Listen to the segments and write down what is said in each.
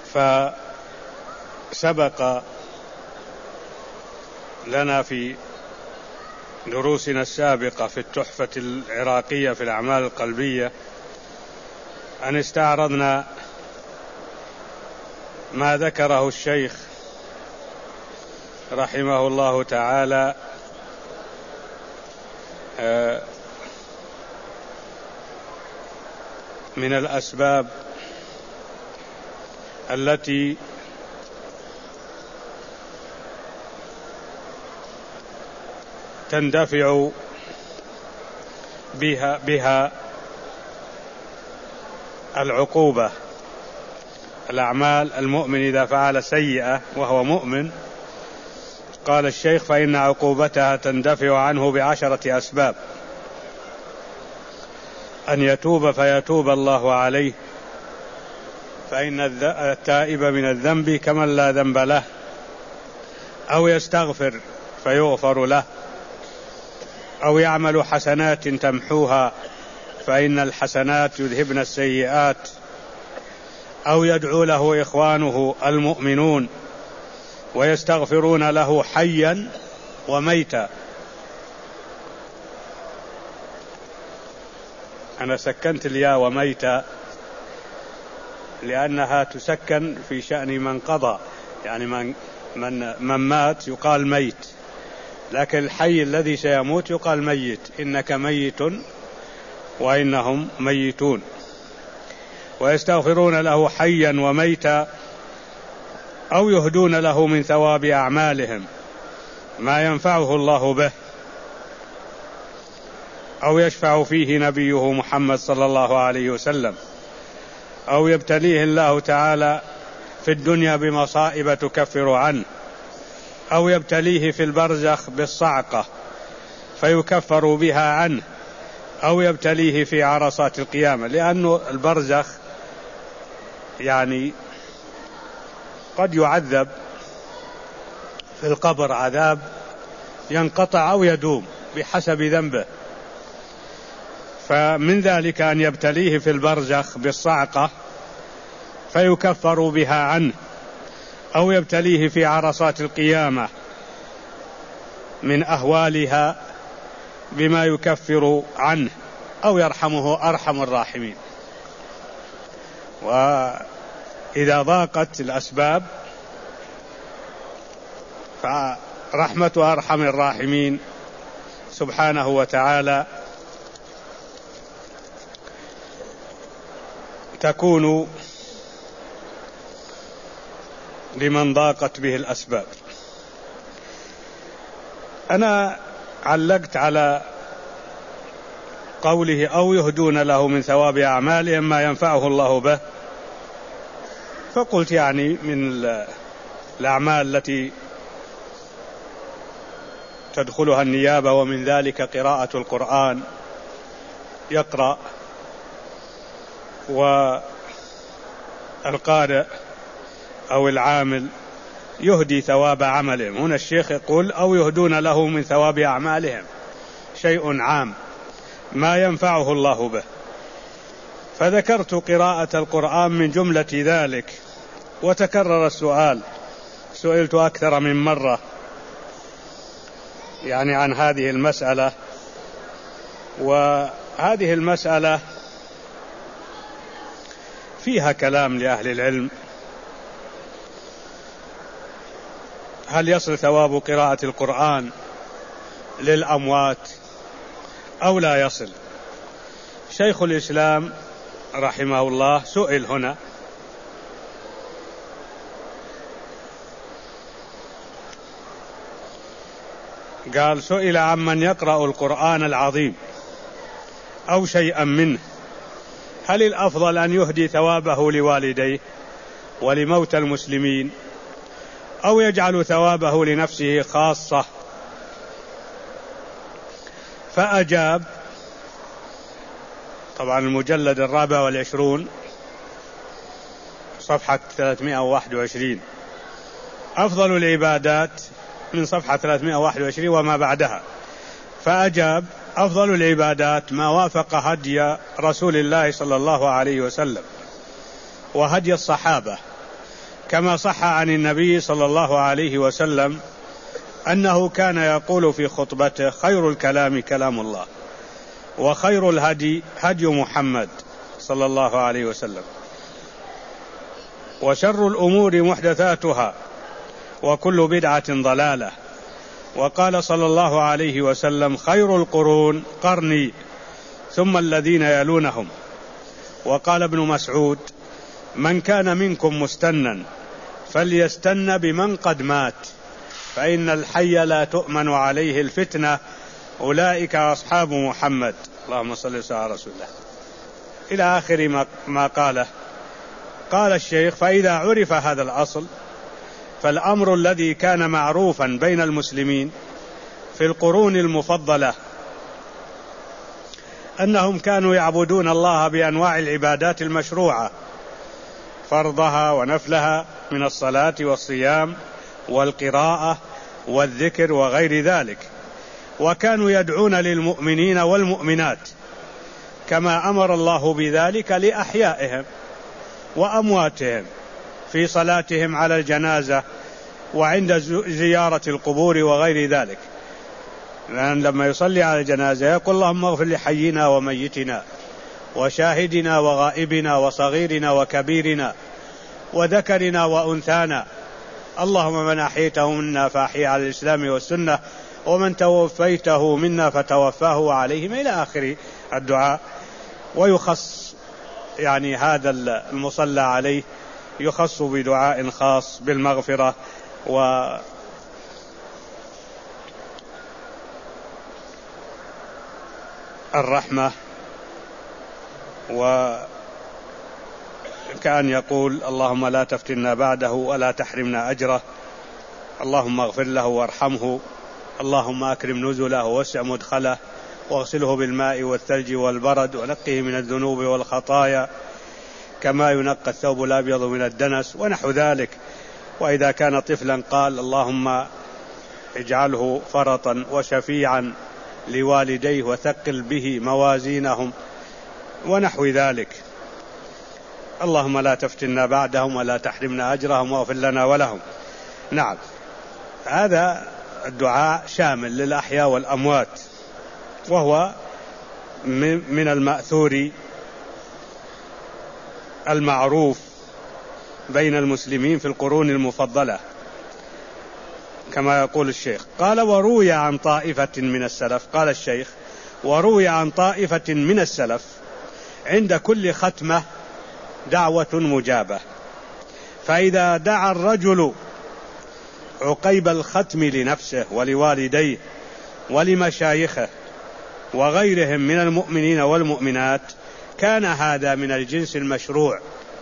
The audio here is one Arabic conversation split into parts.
فسبق لنا في دروسنا السابقة في التحفة العراقية في الأعمال القلبية أن استعرضنا ما ذكره الشيخ رحمه الله تعالى من الأسباب التي تندفع بها العقوبة، الأعمال المؤمن إذا فعل سيئة وهو مؤمن، قال الشيخ فإن عقوبتها تندفع عنه ب10 أسباب: أن يتوب فيتوب الله عليه، فإن التائب من الذنب كمن لا ذنب له، أو يستغفر فيغفر له، أو يعمل حسنات تمحوها فإن الحسنات يذهبن السيئات، أو يدعو له إخوانه المؤمنون ويستغفرون له حيا وميتا. أنا سكنت الياء وميتا لأنها تسكن في شأن من قضى، يعني من مات يقال ميت، لكن الحي الذي سيموت يقال ميت، إنك ميت وإنهم ميتون. ويستغفرون له حيا وميتا، أو يهدون له من ثواب أعمالهم ما ينفعه الله به، أو يشفع فيه نبيه محمد صلى الله عليه وسلم، أو يبتليه الله تعالى في الدنيا بمصائب تكفر عنه، أو يبتليه في البرزخ بالصعقة فيكفر بها عنه، أو يبتليه في عرصات القيامة، لأن البرزخ يعني قد يعذب في القبر عذاب ينقطع أو يدوم بحسب ذنبه، فمن ذلك أن يبتليه في البرزخ بالصعقة فيكفر بها عنه، أو يبتليه في عرصات القيامة من أهوالها بما يكفر عنه، أو يرحمه أرحم الراحمين. وإذا ضاقت الأسباب فرحمة أرحم الراحمين سبحانه وتعالى تكون لمن ضاقت به الأسباب. أنا علقت على قوله أو يهدون له من ثواب أعمالهم ما ينفعه الله به، فقلت يعني من الأعمال التي تدخلها النيابة، ومن ذلك قراءة القرآن، يقرأ، والقارئ أو العامل يهدي ثواب عملهم. هنا الشيخ يقول أو يهدون له من ثواب أعمالهم، شيء عام ما ينفعه الله به، فذكرت قراءة القرآن من جملة ذلك. وتكرر السؤال، سئلت أكثر من مرة يعني عن هذه المسألة، وهذه المسألة فيها كلام لأهل العلم: هل يصل ثواب قراءة القرآن للأموات أو لا يصل؟ شيخ الإسلام رحمه الله سئل هنا، قال: سئل عمن يقرأ القرآن العظيم أو شيئا منه، هل الأفضل أن يهدي ثوابه لوالديه ولموتى المسلمين، أو يجعل ثوابه لنفسه خاصة؟ فأجاب، طبعا المجلد 24 صفحة 321، أفضل العبادات من صفحة 321 وما بعدها. فأجاب: أفضل العبادات ما وافق هدي رسول الله صلى الله عليه وسلم وهدي الصحابة، كما صح عن النبي صلى الله عليه وسلم أنه كان يقول في خطبته: خير الكلام كلام الله، وخير الهدي هدي محمد صلى الله عليه وسلم، وشر الأمور محدثاتها، وكل بدعة ضلالة. وقال صلى الله عليه وسلم: خير القرون قرني ثم الذين يلونهم. وقال ابن مسعود: من كان منكم مستنا فليستن بمن قد مات، فإن الحي لا تؤمن عليه الفتنة، أولئك أصحاب محمد. اللهم صل وسلم على رسول الله، إلى آخر ما قاله. قال الشيخ: فإذا عرف هذا الأصل، فالأمر الذي كان معروفا بين المسلمين في القرون المفضلة أنهم كانوا يعبدون الله بأنواع العبادات المشروعة، فرضها ونفلها من الصلاة والصيام والقراءة والذكر وغير ذلك، وكانوا يدعون للمؤمنين والمؤمنات كما أمر الله بذلك لأحيائهم وأمواتهم في صلاتهم على الجنازة وعند زيارة القبور وغير ذلك. لأن لما يصلي على الجنازة يقول: اللهم اغفر لحينا وميتنا وشاهدنا وغائبنا وصغيرنا وكبيرنا وذكرنا وأنثانا، اللهم من أحييته منا فأحيي على الإسلام والسنة، ومن توفيته منا فتوفاه عليهم، إلى آخر الدعاء. ويخص يعني هذا المصلى عليه يخص بدعاء خاص بالمغفرة والرحمة، وكأن يقول: اللهم لا تفتنا بعده ولا تحرمنا أجره، اللهم اغفر له وارحمه، اللهم أكرم نزله ووسع مدخله، واغسله بالماء والثلج والبرد، ونقه من الذنوب والخطايا كما ينقى الثوب الأبيض من الدنس، ونحو ذلك. وإذا كان طفلا قال: اللهم اجعله فرطا وشفيعا لوالديه وثقل به موازينهم، ونحو ذلك. اللهم لا تفتنا بعدهم ولا تحرمنا أجرهم واغفر لنا ولهم. نعم، هذا الدعاء شامل للأحياء والأموات، وهو من المأثور المعروف بين المسلمين في القرون المفضلة كما يقول الشيخ. قال: وروي عن طائفة من السلف. قال الشيخ: وروي عن طائفة من السلف عند كل ختمة دعوة مجابة، فإذا دعا الرجل عقيب الختم لنفسه ولوالديه ولمشايخه وغيرهم من المؤمنين والمؤمنات كان هذا من الجنس المشروع،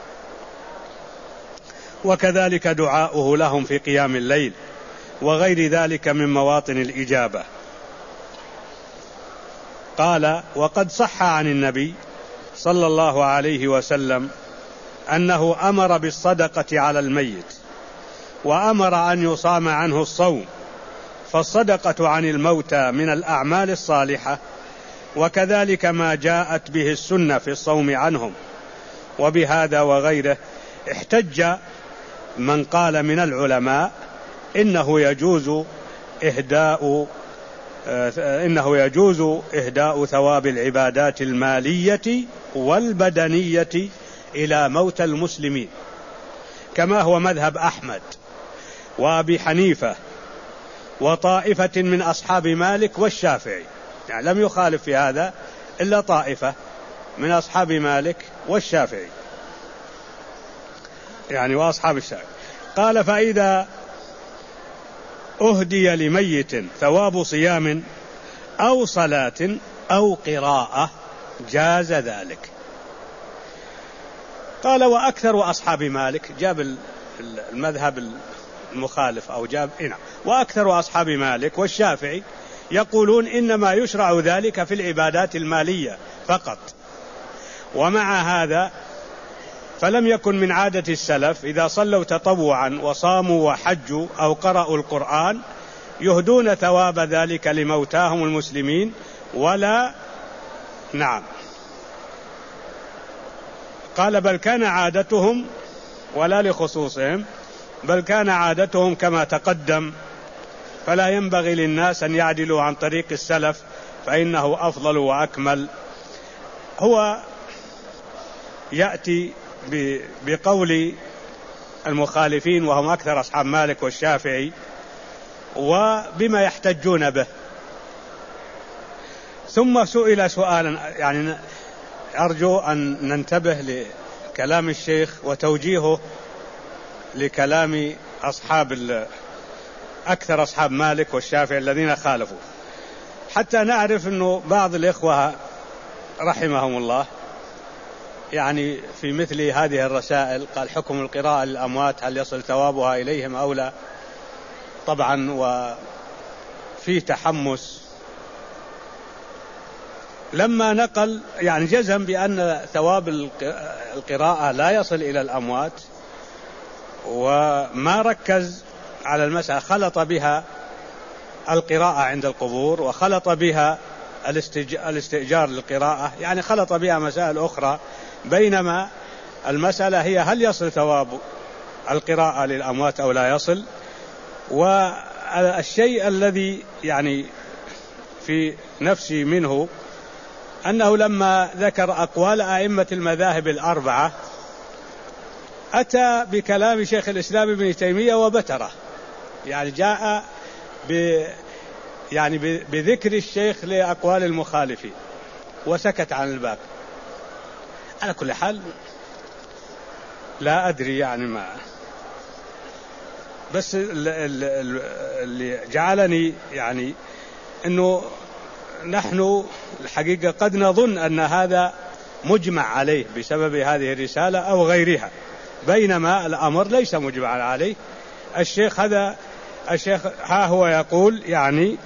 وكذلك دعاؤه لهم في قيام الليل وغير ذلك من مواطن الإجابة. قال: وقد صح عن النبي صلى الله عليه وسلم أنه أمر بالصدقة على الميت، وأمر أن يصام عنه الصوم، فالصدقة عن الموتى من الأعمال الصالحة، وكذلك ما جاءت به السنة في الصوم عنهم. وبهذا وغيره احتج من قال من العلماء إنه يجوز إهداء ثواب العبادات المالية والبدنية إلى موتى المسلمين، كما هو مذهب أحمد وأبي حنيفة وطائفة من أصحاب مالك والشافعي. يعني لم يخالف في هذا إلا طائفة من أصحاب مالك والشافعي، يعني وأصحاب الشافعي. قال: فإذا أهدي لميت ثواب صيام أو صلاة أو قراءة جاز ذلك. قال: وأكثر أصحاب مالك، جاب المذهب المخالف أو جاب وأكثر أصحاب مالك والشافعي يقولون إنما يشرع ذلك في العبادات المالية فقط. ومع هذا فلم يكن من عادة السلف إذا صلوا تطوعا وصاموا وحجوا أو قرأوا القرآن يهدون ثواب ذلك لموتاهم المسلمين، ولا قال: بل كان عادتهم ولا لخصوصهم، بل كان عادتهم كما تقدم، فلا ينبغي للناس أن يعدلوا عن طريق السلف فإنه أفضل وأكمل. هو يأتي بقول المخالفين وهم أكثر أصحاب مالك والشافعي وبما يحتجون به. ثم سئل سؤالا، يعني أرجو أن ننتبه لكلام الشيخ وتوجيهه لكلام أكثر أصحاب مالك والشافعي الذين خالفوا، حتى نعرف أنه بعض الإخوة رحمهم الله يعني في مثل هذه الرسائل قال حكم القراءة للأموات هل يصل ثوابها إليهم أو لا. طبعا وفي تحمس لما نقل يعني جزم بأن ثواب القراءة لا يصل إلى الأموات، وما ركز على المسألة، خلط بها القراءة عند القبور وخلط بها الاستئجار للقراءة، يعني خلط بها مسائل أخرى، بينما المسألة هي هل يصل ثواب القراءة للأموات أو لا يصل. والشيء الذي يعني في نفسي منه أنه لما ذكر أقوال أئمة المذاهب الأربعة أتى بكلام شيخ الإسلام ابن تيمية وبتره، يعني جاء بذكر الشيخ لأقوال المخالفين وسكت عن الباقي. على كل حال لا أدري يعني ما، بس اللي جعلني يعني أنه نحن الحقيقة قد نظن أن هذا مجمع عليه بسبب هذه الرسالة أو غيرها، بينما الأمر ليس مجمع عليه. الشيخ ها هو يقول يعني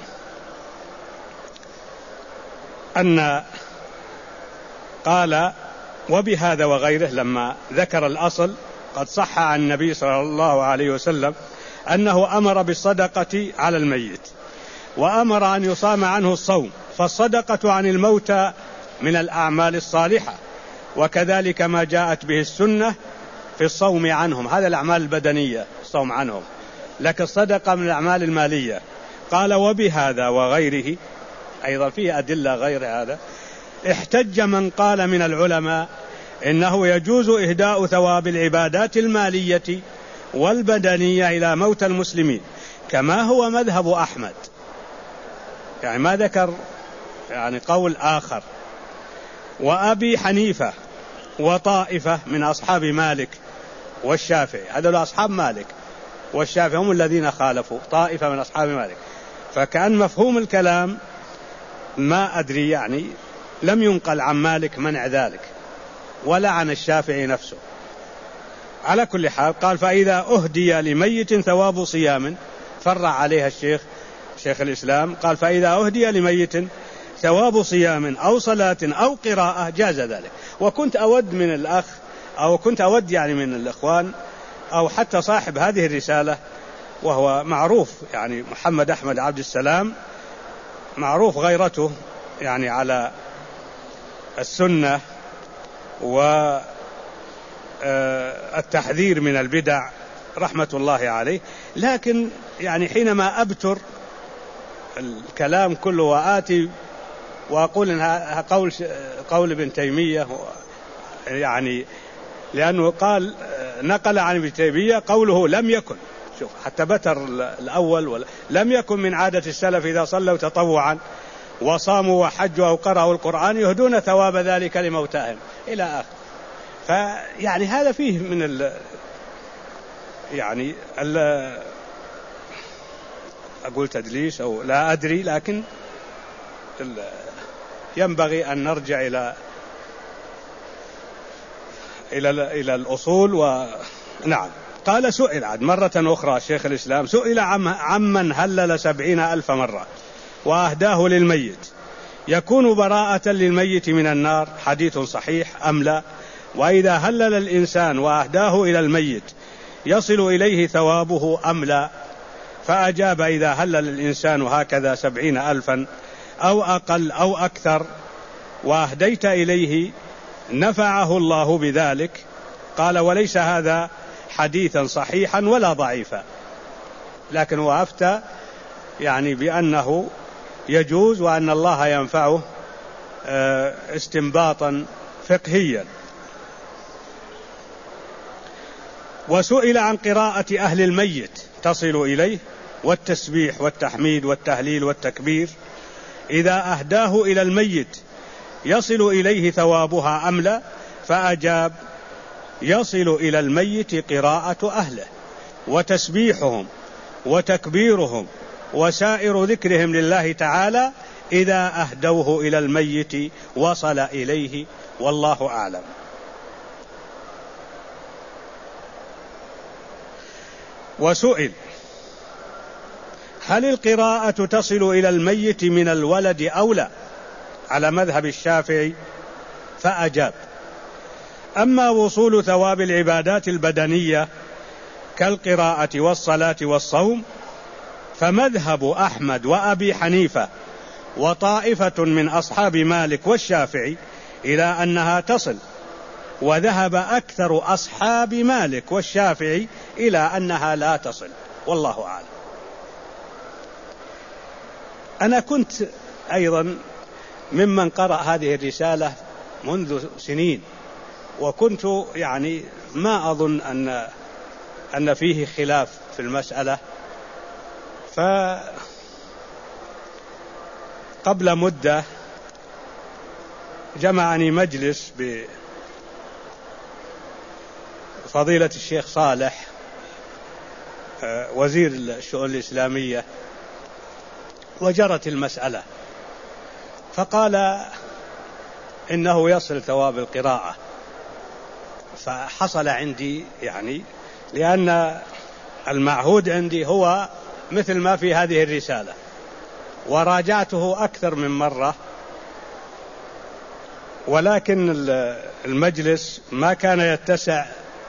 أن قال وبهذا وغيره، لما ذكر الأصل قد صح عن النبي صلى الله عليه وسلم أنه أمر بالصدقة على الميت وأمر أن يصام عنه الصوم، فالصدقة عن الموتى من الأعمال الصالحة، وكذلك ما جاءت به السنة في الصوم عنهم، هذا الأعمال البدنية الصوم عنهم، لكن الصدقة من الأعمال المالية. قال وبهذا وغيره، أيضا فيه أدلة غير هذا، احتج من قال من العلماء إنه يجوز إهداء ثواب العبادات المالية والبدنية إلى موتى المسلمين كما هو مذهب أحمد، يعني ما ذكر يعني قول آخر، وأبي حنيفة وطائفة من أصحاب مالك والشافعي، هذول أصحاب مالك والشافعي هم الذين خالفوا، طائفة من أصحاب مالك. فكأن مفهوم الكلام ما أدري، يعني لم ينقل عن مالك منع ذلك ولا عن الشافعي نفسه. على كل حال قال فإذا أهدي لميت ثواب صيام، فرع عليها شيخ الإسلام، قال فإذا أهدي لميت ثواب صيام أو صلاة أو قراءة جاز ذلك. وكنت أود من الأخ أو كنت أود يعني من الإخوان أو حتى صاحب هذه الرسالة وهو معروف، يعني محمد أحمد عبد السلام معروف غيرته يعني على السنة والتحذير من البدع رحمة الله عليه، لكن يعني حينما أبتر الكلام كله وآتي وأقول إنها قول ابن تيمية، يعني لأنه قال نقل عن ابن تيمية قوله لم يكن، شوف حتى بتر الأول، لم يكن من عادة السلف إذا صلوا تطوعا وصاموا وحجوا أو قرأوا القرآن يهدون ثواب ذلك لموتاهم إلى آخر. فيعني هذا فيه من أقول تدليس أو لا أدري، لكن ينبغي أن نرجع إلى الأصول. ونعم قال سئل عاد مرة أخرى شيخ الإسلام، سئل عمن هلل 70,000 مرة وأهداه للميت يكون براءة للميت من النار، حديث صحيح أم لا؟ وإذا هلل الإنسان وأهداه إلى الميت يصل إليه ثوابه أم لا؟ فأجاب إذا هلل الإنسان هكذا 70,000 أو أقل أو أكثر وأهديت إليه نفعه الله بذلك. قال وليس هذا حديثا صحيحا ولا ضعيفا، لكن هو أفتى يعني بأنه يجوز وأن الله ينفعه استنباطا فقهيا. وسئل عن قراءة أهل الميت تصل إليه والتسبيح والتحميد والتهليل والتكبير إذا أهداه إلى الميت يصل إليه ثوابها أم لا؟ فأجاب: يصل إلى الميت قراءة أهله وتسبيحهم وتكبيرهم وسائر ذكرهم لله تعالى إذا أهدوه إلى الميت وصل إليه، والله أعلم. وسئل: هل القراءة تصل إلى الميت من الولد أو لا؟ على مذهب الشافعي، فأجاب: أما وصول ثواب العبادات البدنية كالقراءة والصلاة والصوم فمذهب أحمد وأبي حنيفة وطائفة من أصحاب مالك والشافعي إلى أنها تصل، وذهب أكثر أصحاب مالك والشافعي إلى أنها لا تصل، والله أعلم. أنا كنت أيضا ممن قرأ هذه الرسالة منذ سنين، وكنت يعني ما أظن أن فيه خلاف في المسألة. فقبل مدة جمعني مجلس بفضيلة الشيخ صالح وزير الشؤون الإسلامية، وجرت المسألة، فقال إنه يصل ثواب القراءة. فحصل عندي يعني، لأن المعهود عندي هو مثل ما في هذه الرسالة، وراجعته أكثر من مرة، ولكن المجلس ما كان يتسع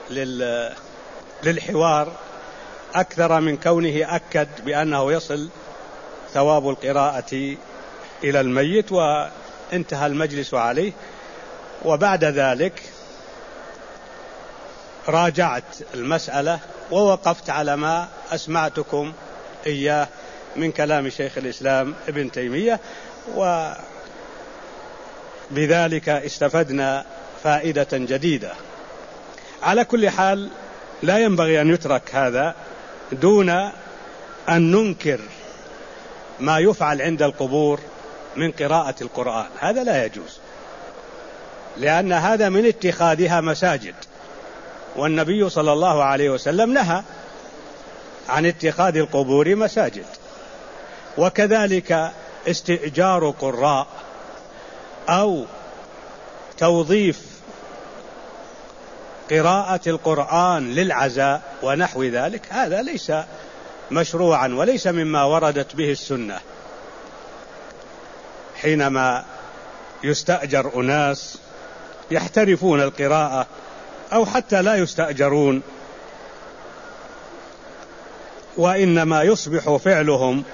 للحوار أكثر من كونه أكد بأنه يصل ثواب القراءة إلى الميت، وانتهى المجلس عليه. وبعد ذلك راجعت المسألة ووقفت على ما أسمعتكم إياه من كلام شيخ الإسلام ابن تيمية، وبذلك استفدنا فائدة جديدة. على كل حال لا ينبغي أن يترك هذا دون أن ننكر ما يفعل عند القبور من قراءة القرآن، هذا لا يجوز، لأن هذا من اتخاذها مساجد، والنبي صلى الله عليه وسلم نهى عن اتخاذ القبور مساجد. وكذلك استئجار قراء أو توظيف قراءة القرآن للعزاء ونحو ذلك، هذا ليس مشروعا وليس مما وردت به السنة. حينما يستأجر أناس يحترفون القراءة أو حتى لا يستأجرون، وإنما يصبح فعلهم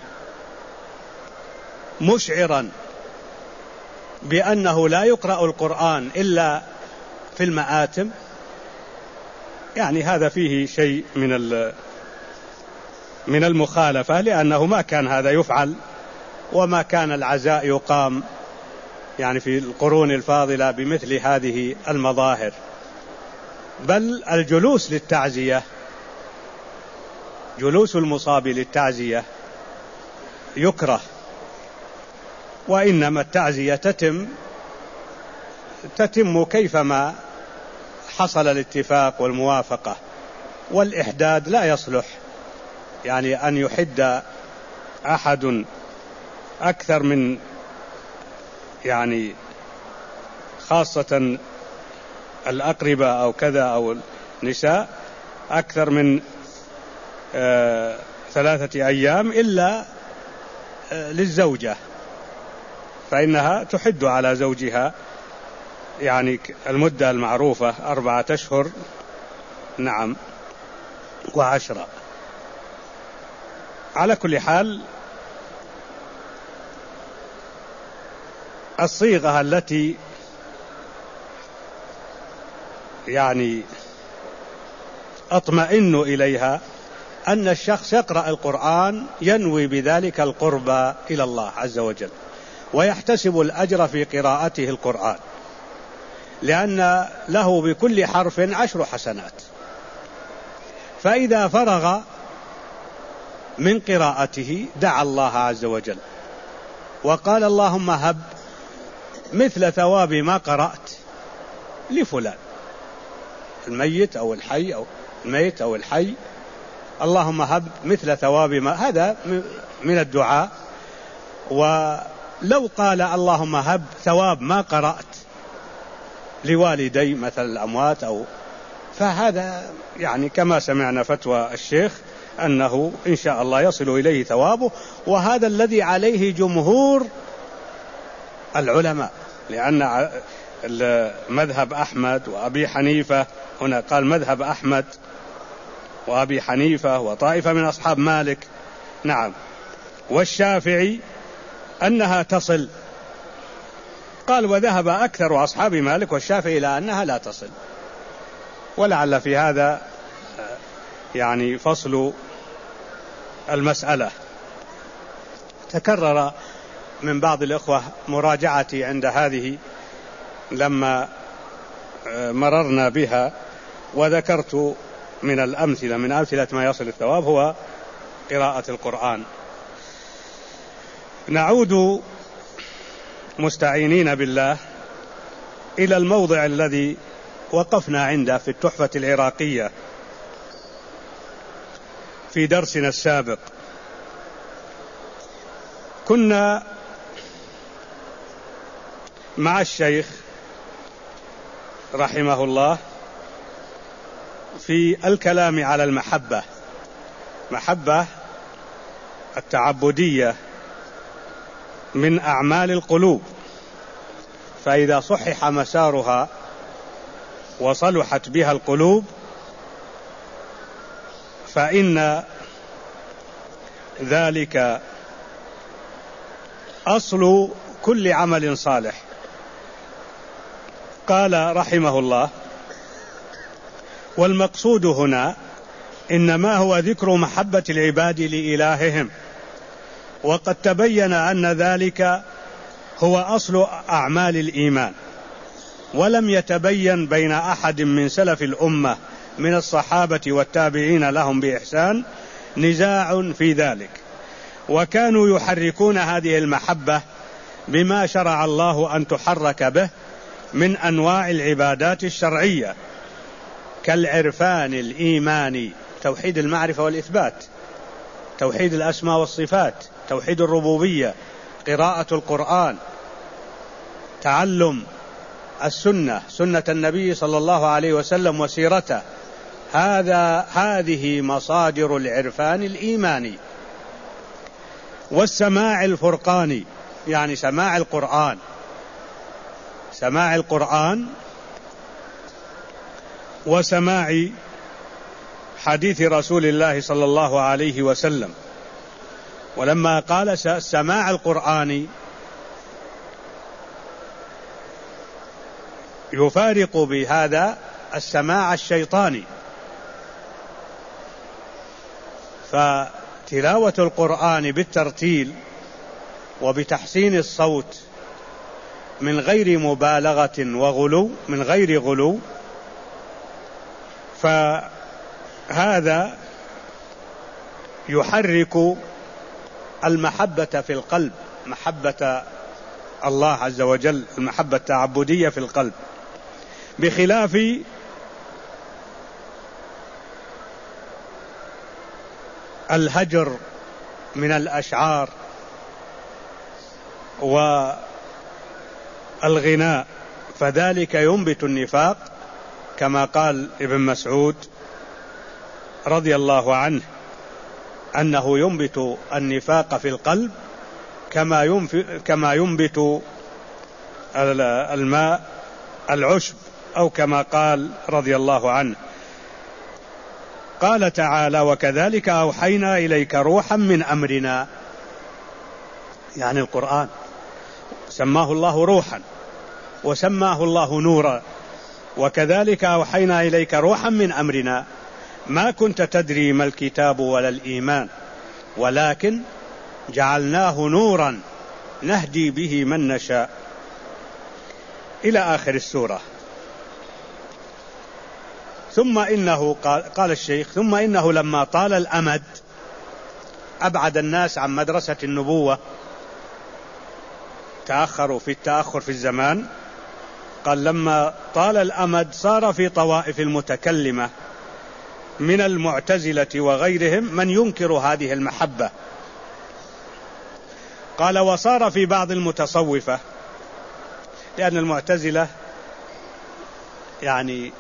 مشعرا بأنه لا يقرأ القرآن إلا في المآتم، يعني هذا فيه شيء من المخالفة، لأنه ما كان هذا يفعل، وما كان العزاء يقام يعني في القرون الفاضلة بمثل هذه المظاهر، بل الجلوس للتعزية، جلوس المصاب للتعزية يكره، وإنما التعزية تتم كيفما حصل الاتفاق والموافقة، والإحداد لا يصلح، يعني أن يحد أحد أكثر من يعني خاصة الأقربة أو كذا أو النساء أكثر من 3 أيام إلا للزوجة، فإنها تحد على زوجها يعني المدة المعروفة 4 أشهر، نعم، و10. على كل حال الصيغة التي يعني أطمئن إليها أن الشخص يقرأ القرآن ينوي بذلك القربى إلى الله عز وجل، ويحتسب الأجر في قراءته القرآن، لأن له بكل حرف 10 حسنات. فإذا فرغ من قراءته دعا الله عز وجل وقال اللهم هب مثل ثواب ما قرأت لفلان، الميت أو الحي أو الميت أو الحي، اللهم هب مثل ثواب ما، هذا من الدعاء. ولو قال اللهم هب ثواب ما قرأت لوالدي مثل الأموات فهذا يعني كما سمعنا فتوى الشيخ أنه إن شاء الله يصل إليه ثوابه، وهذا الذي عليه جمهور العلماء، لأن مذهب أحمد وأبي حنيفة، هنا قال مذهب أحمد وأبي حنيفة وطائفة من أصحاب مالك، نعم، والشافعي أنها تصل، قال وذهب أكثر أصحاب مالك والشافعي إلى أنها لا تصل. ولعل في هذا يعني فصل المسألة. تكرر من بعض الإخوة مراجعتي عند هذه لما مررنا بها، وذكرت من الأمثلة، من أمثلة ما يصل الثواب هو قراءة القرآن. نعود مستعينين بالله إلى الموضع الذي وقفنا عنده في التحفة العراقية في درسنا السابق. كنا مع الشيخ رحمه الله في الكلام على محبة التعبدية من أعمال القلوب، فإذا صحح مسارها وصلحت بها القلوب فإن ذلك أصل كل عمل صالح. قال رحمه الله: والمقصود هنا إنما هو ذكر محبة العباد لإلههم، وقد تبين أن ذلك هو أصل أعمال الإيمان، ولم يتبين بين أحد من سلف الأمة من الصحابة والتابعين لهم بإحسان نزاع في ذلك، وكانوا يحركون هذه المحبة بما شرع الله أن تحرك به من أنواع العبادات الشرعية كالعرفان الإيماني، توحيد المعرفة والإثبات، توحيد الأسماء والصفات، توحيد الربوبية، قراءة القرآن، تعلم السنة، سنة النبي صلى الله عليه وسلم وسيرته، هذه مصادر العرفان الإيماني. والسماع الفرقاني يعني سماع القرآن وسماع حديث رسول الله صلى الله عليه وسلم. ولما قال سماع القرآن يفارق بهذا السماع الشيطاني، فتلاوة القرآن بالترتيل وبتحسين الصوت من غير مبالغة وغلو، من غير غلو، فهذا يحرك المحبة في القلب، محبة الله عز وجل، المحبة التعبدية في القلب، بخلاف الهجر من الأشعار والغناء، فذلك ينبت النفاق، كما قال ابن مسعود رضي الله عنه أنه ينبت النفاق في القلب كما ينبت الماء العشب، أو كما قال رضي الله عنه. قال تعالى: وكذلك أوحينا إليك روحا من أمرنا، يعني القرآن سماه الله روحا وسماه الله نورا، وكذلك أوحينا إليك روحا من أمرنا، ما كنت تدري ما الكتاب ولا الإيمان ولكن جعلناه نورا نهدي به من نشاء، إلى آخر السورة. ثم إنه قال الشيخ ثم إنه لما طال الأمد أبعد الناس عن مدرسة النبوة، تأخروا في التأخر في الزمان. قال لما طال الأمد صار في طوائف المتكلمة من المعتزلة وغيرهم من ينكر هذه المحبة. قال وصار في بعض المتصوفة، لأن المعتزلة يعني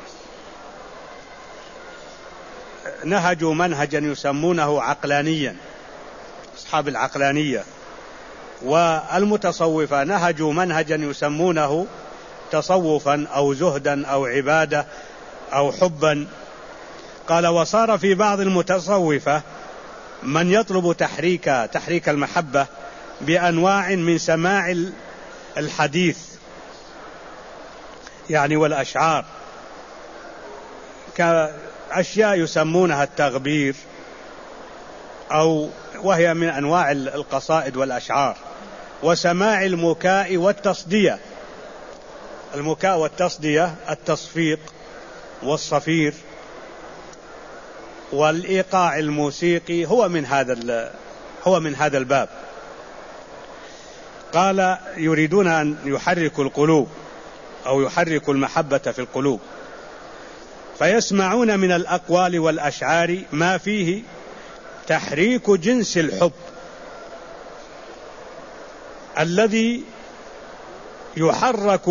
نهجوا منهجا يسمونه عقلانيا، أصحاب العقلانية، والمتصوفة نهجوا منهجا يسمونه تصوفا أو زهدا أو عبادة أو حبا. قال وصار في بعض المتصوفة من يطلب تحريك المحبة بأنواع من سماع الحديث يعني والأشعار، كأشياء يسمونها التغبير، وهي من أنواع القصائد والأشعار، وسماع المكاء والتصدية. المكاء والتصدية التصفيق والصفير والإيقاع الموسيقي هو من هذا الباب. قال يريدون أن يحركوا القلوب أو يحركوا المحبة في القلوب، فيسمعون من الأقوال والأشعار ما فيه تحريك جنس الحب الذي يحرك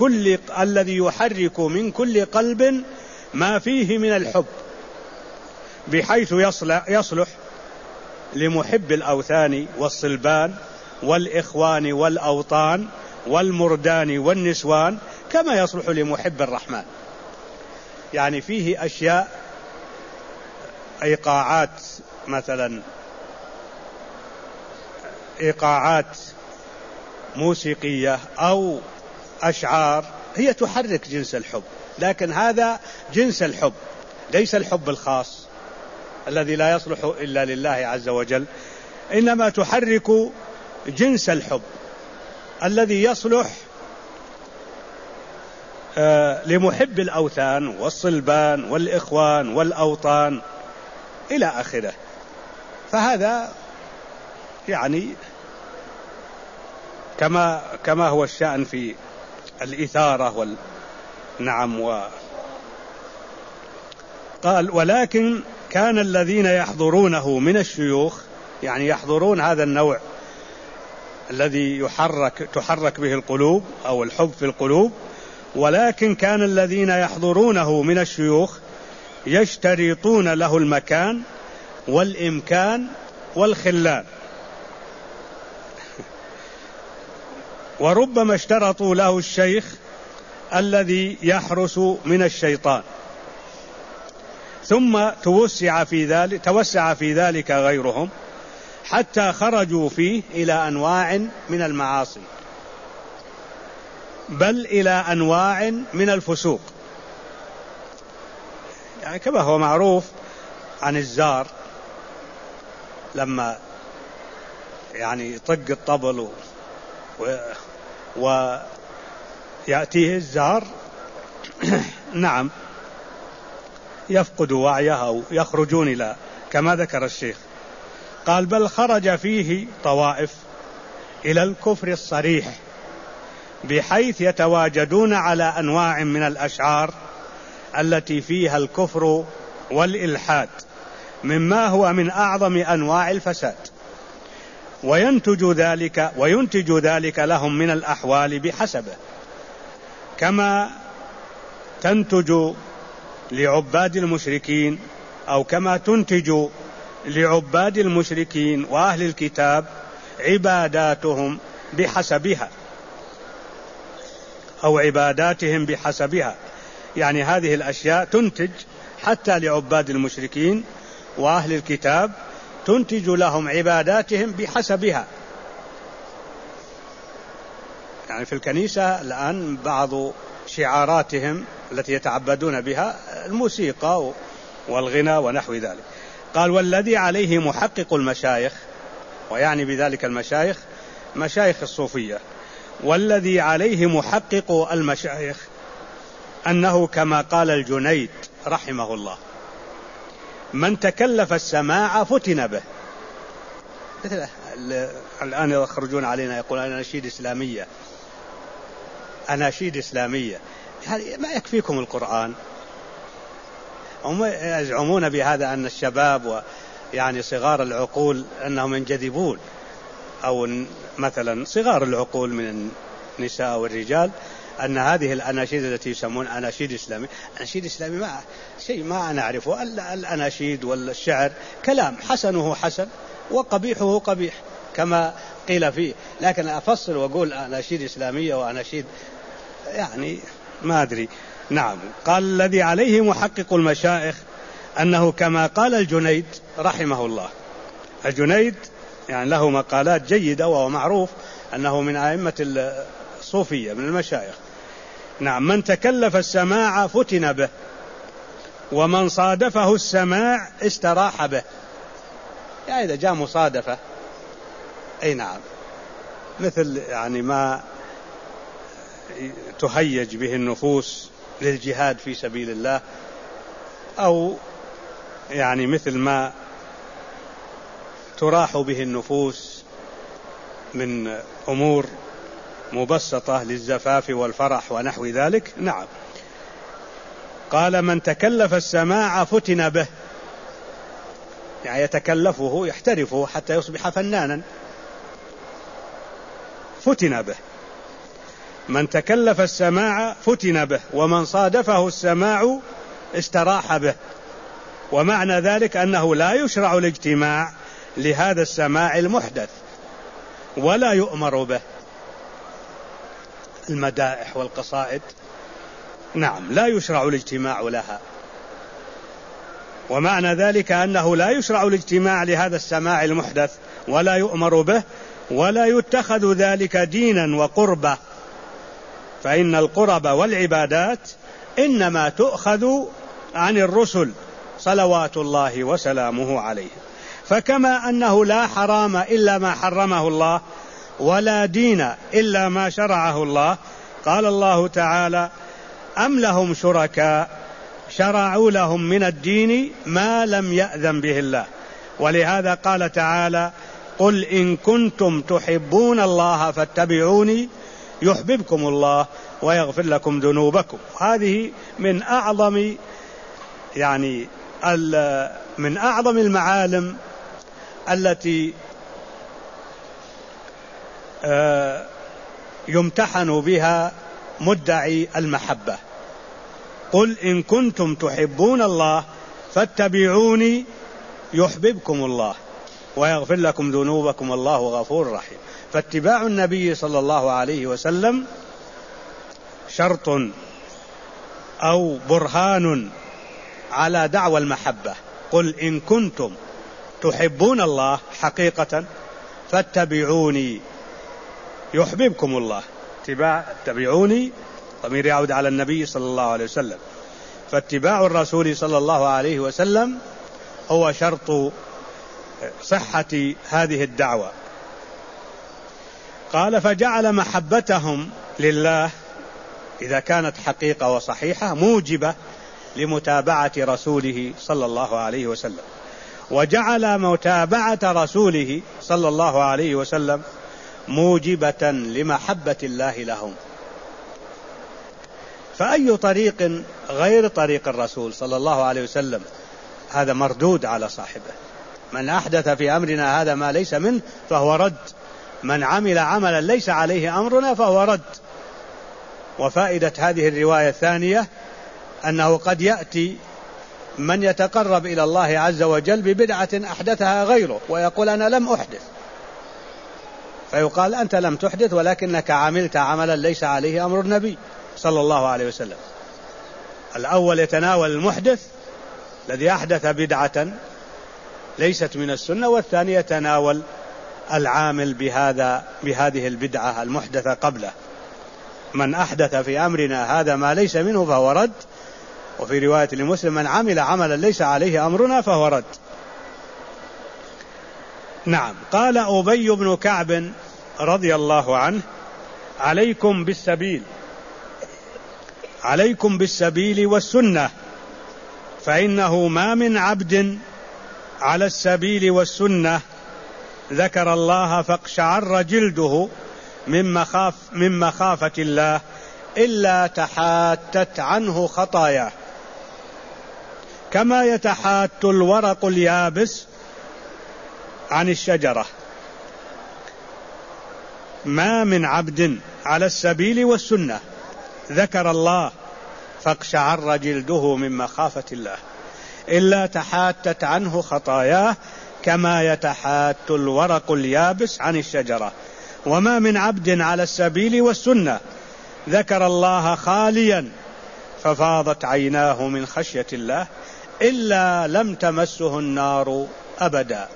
من كل قلب ما فيه من الحب، بحيث يصلح لمحب الأوثان والصلبان والإخوان والأوطان والمردان والنسوان كما يصلح لمحب الرحمن. يعني فيه أشياء، إيقاعات مثلا، إيقاعات موسيقية أو أشعار هي تحرك جنس الحب، لكن هذا جنس الحب ليس الحب الخاص الذي لا يصلح إلا لله عز وجل، إنما تحرك جنس الحب الذي يصلح لمحب الأوثان والصلبان والإخوان والأوطان إلى آخره. فهذا يعني كما هو الشأن في الإثارة نعم. قال ولكن كان الذين يحضرونه من الشيوخ، يعني يحضرون هذا النوع الذي تحرك به القلوب أو الحب في القلوب، ولكن كان الذين يحضرونه من الشيوخ يشترطون له المكان والإمكان والخلان، وربما اشترطوا له الشيخ الذي يحرس من الشيطان، ثم توسع في ذلك غيرهم حتى خرجوا فيه إلى أنواع من المعاصي، بل إلى أنواع من الفسوق. يعني كما هو معروف عن الزار لما يعني يطق الطبل ويأتيه الزار نعم يفقد وعيه أو يخرجون إلى كما ذكر الشيخ. قال بل خرج فيه طوائف إلى الكفر الصريح، بحيث يتواجدون على أنواع من الأشعار التي فيها الكفر والإلحاد مما هو من أعظم أنواع الفساد، وينتج ذلك لهم من الأحوال بحسبه، كما تنتج لعباد المشركين أو كما تنتج لعباد المشركين وأهل الكتاب عباداتهم بحسبها أو عباداتهم بحسبها. يعني هذه الأشياء تنتج حتى لعباد المشركين وأهل الكتاب، تنتج لهم عباداتهم بحسبها. يعني في الكنيسة الآن بعض شعاراتهم التي يتعبدون بها الموسيقى والغنى ونحو ذلك. قال والذي عليه محقق المشايخ، ويعني بذلك المشايخ مشايخ الصوفية، والذي عليه محقق المشايخ أنه كما قال الجنيد رحمه الله: من تكلف السماع فتن به. الآن يخرجون علينا يقولون أناشيد إسلامية، أناشيد إسلامية، ما يكفيكم القرآن؟ هم يزعمون بهذا أن الشباب ويعني صغار العقول أنهم ينجذبون، أو مثلا صغار العقول من النساء والرجال، أن هذه الأناشيد التي يسمون أناشيد إسلامية، أناشيد إسلامية ما شيء ما نعرفه. الأناشيد والشعر كلام حسنه حسن وقبيحه قبيح كما قيل فيه، لكن أفصل وأقول أناشيد إسلامية وأناشيد يعني ما أدري. نعم. قال الذي عليه محقق المشايخ أنه كما قال الجنيد رحمه الله. الجنيد يعني له مقالات جيدة، وهو معروف أنه من أئمة الصوفية من المشايخ. نعم. من تكلف السماع فتن به، ومن صادفه السماع استراح به. يعني إذا جاء مصادفة، أي نعم، مثل يعني ما تهيج به النفوس للجهاد في سبيل الله، أو يعني مثل ما تراح به النفوس من أمور مبسطة للزفاف والفرح ونحو ذلك. نعم. قال من تكلف السماع فتن به، يعني يتكلفه يحترفه حتى يصبح فنانا، فتن به. من تكلف السماع فتن به، ومن صادفه السماع استراح به. ومعنى ذلك أنه لا يشرع الاجتماع لهذا السماع المحدث، ولا يؤمر به. المدائح والقصائد، نعم، لا يشرع الاجتماع لها. ومعنى ذلك أنه لا يشرع الاجتماع لهذا السماع المحدث، ولا يؤمر به، ولا يتخذ ذلك دينا وقربة، فإن القرب والعبادات إنما تؤخذ عن الرسل صلوات الله وسلامه عليه. فكما أنه لا حرام إلا ما حرمه الله، ولا دين إلا ما شرعه الله، قال الله تعالى: أم لهم شركاء شرعوا لهم من الدين ما لم يأذن به الله. ولهذا قال تعالى: قل إن كنتم تحبون الله فاتبعوني يحببكم الله ويغفر لكم ذنوبكم. هذه من أعظم المعالم التي يمتحن بها مدعي المحبة. قل إن كنتم تحبون الله فاتبعوني يحببكم الله ويغفر لكم ذنوبكم والله غفور رحيم. فاتباع النبي صلى الله عليه وسلم شرط أو برهان على دعوى المحبة. قل إن كنتم تحبون الله حقيقة فاتبعوني يحببكم الله. اتبعوني ضمير يعود على النبي صلى الله عليه وسلم، فاتباع الرسول صلى الله عليه وسلم هو شرط صحة هذه الدعوة. قال: فجعل محبتهم لله إذا كانت حقيقة وصحيحة موجبة لمتابعة رسوله صلى الله عليه وسلم، وجعل متابعة رسوله صلى الله عليه وسلم موجبة لمحبة الله لهم. فأي طريق غير طريق الرسول صلى الله عليه وسلم هذا مردود على صاحبه. من أحدث في أمرنا هذا ما ليس منه فهو رد، من عمل عملا ليس عليه أمرنا فهو رد. وفائدة هذه الرواية الثانية أنه قد يأتي من يتقرب إلى الله عز وجل ببدعة أحدثها غيره ويقول: أنا لم أحدث، فيقال: أنت لم تحدث ولكنك عملت عملا ليس عليه أمر النبي صلى الله عليه وسلم. الأول يتناول المحدث الذي أحدث بدعة ليست من السنة، والثاني يتناول العامل بهذه البدعة المحدثة قبله. من أحدث في أمرنا هذا ما ليس منه فهو رد، وفي رواية لمسلم: من عمل عملا ليس عليه أمرنا فهو رد. نعم. قال أبي بن كعب رضي الله عنه: عليكم بالسبيل والسنة، فإنه ما من عبد على السبيل والسنة ذكر الله فاقشعر جلده من مخافة الله إلا تحاتت عنه خطاياه كما يتحات الورق اليابس عن الشجرة. ما من عبد على السبيل والسنة ذكر الله فاقشعر جلده من مخافة الله إلا تحاتت عنه خطاياه كما يتحات الورق اليابس عن الشجرة. وما من عبد على السبيل والسنة ذكر الله خاليا ففاضت عيناه من خشية الله إلا لم تمسه النار أبدا.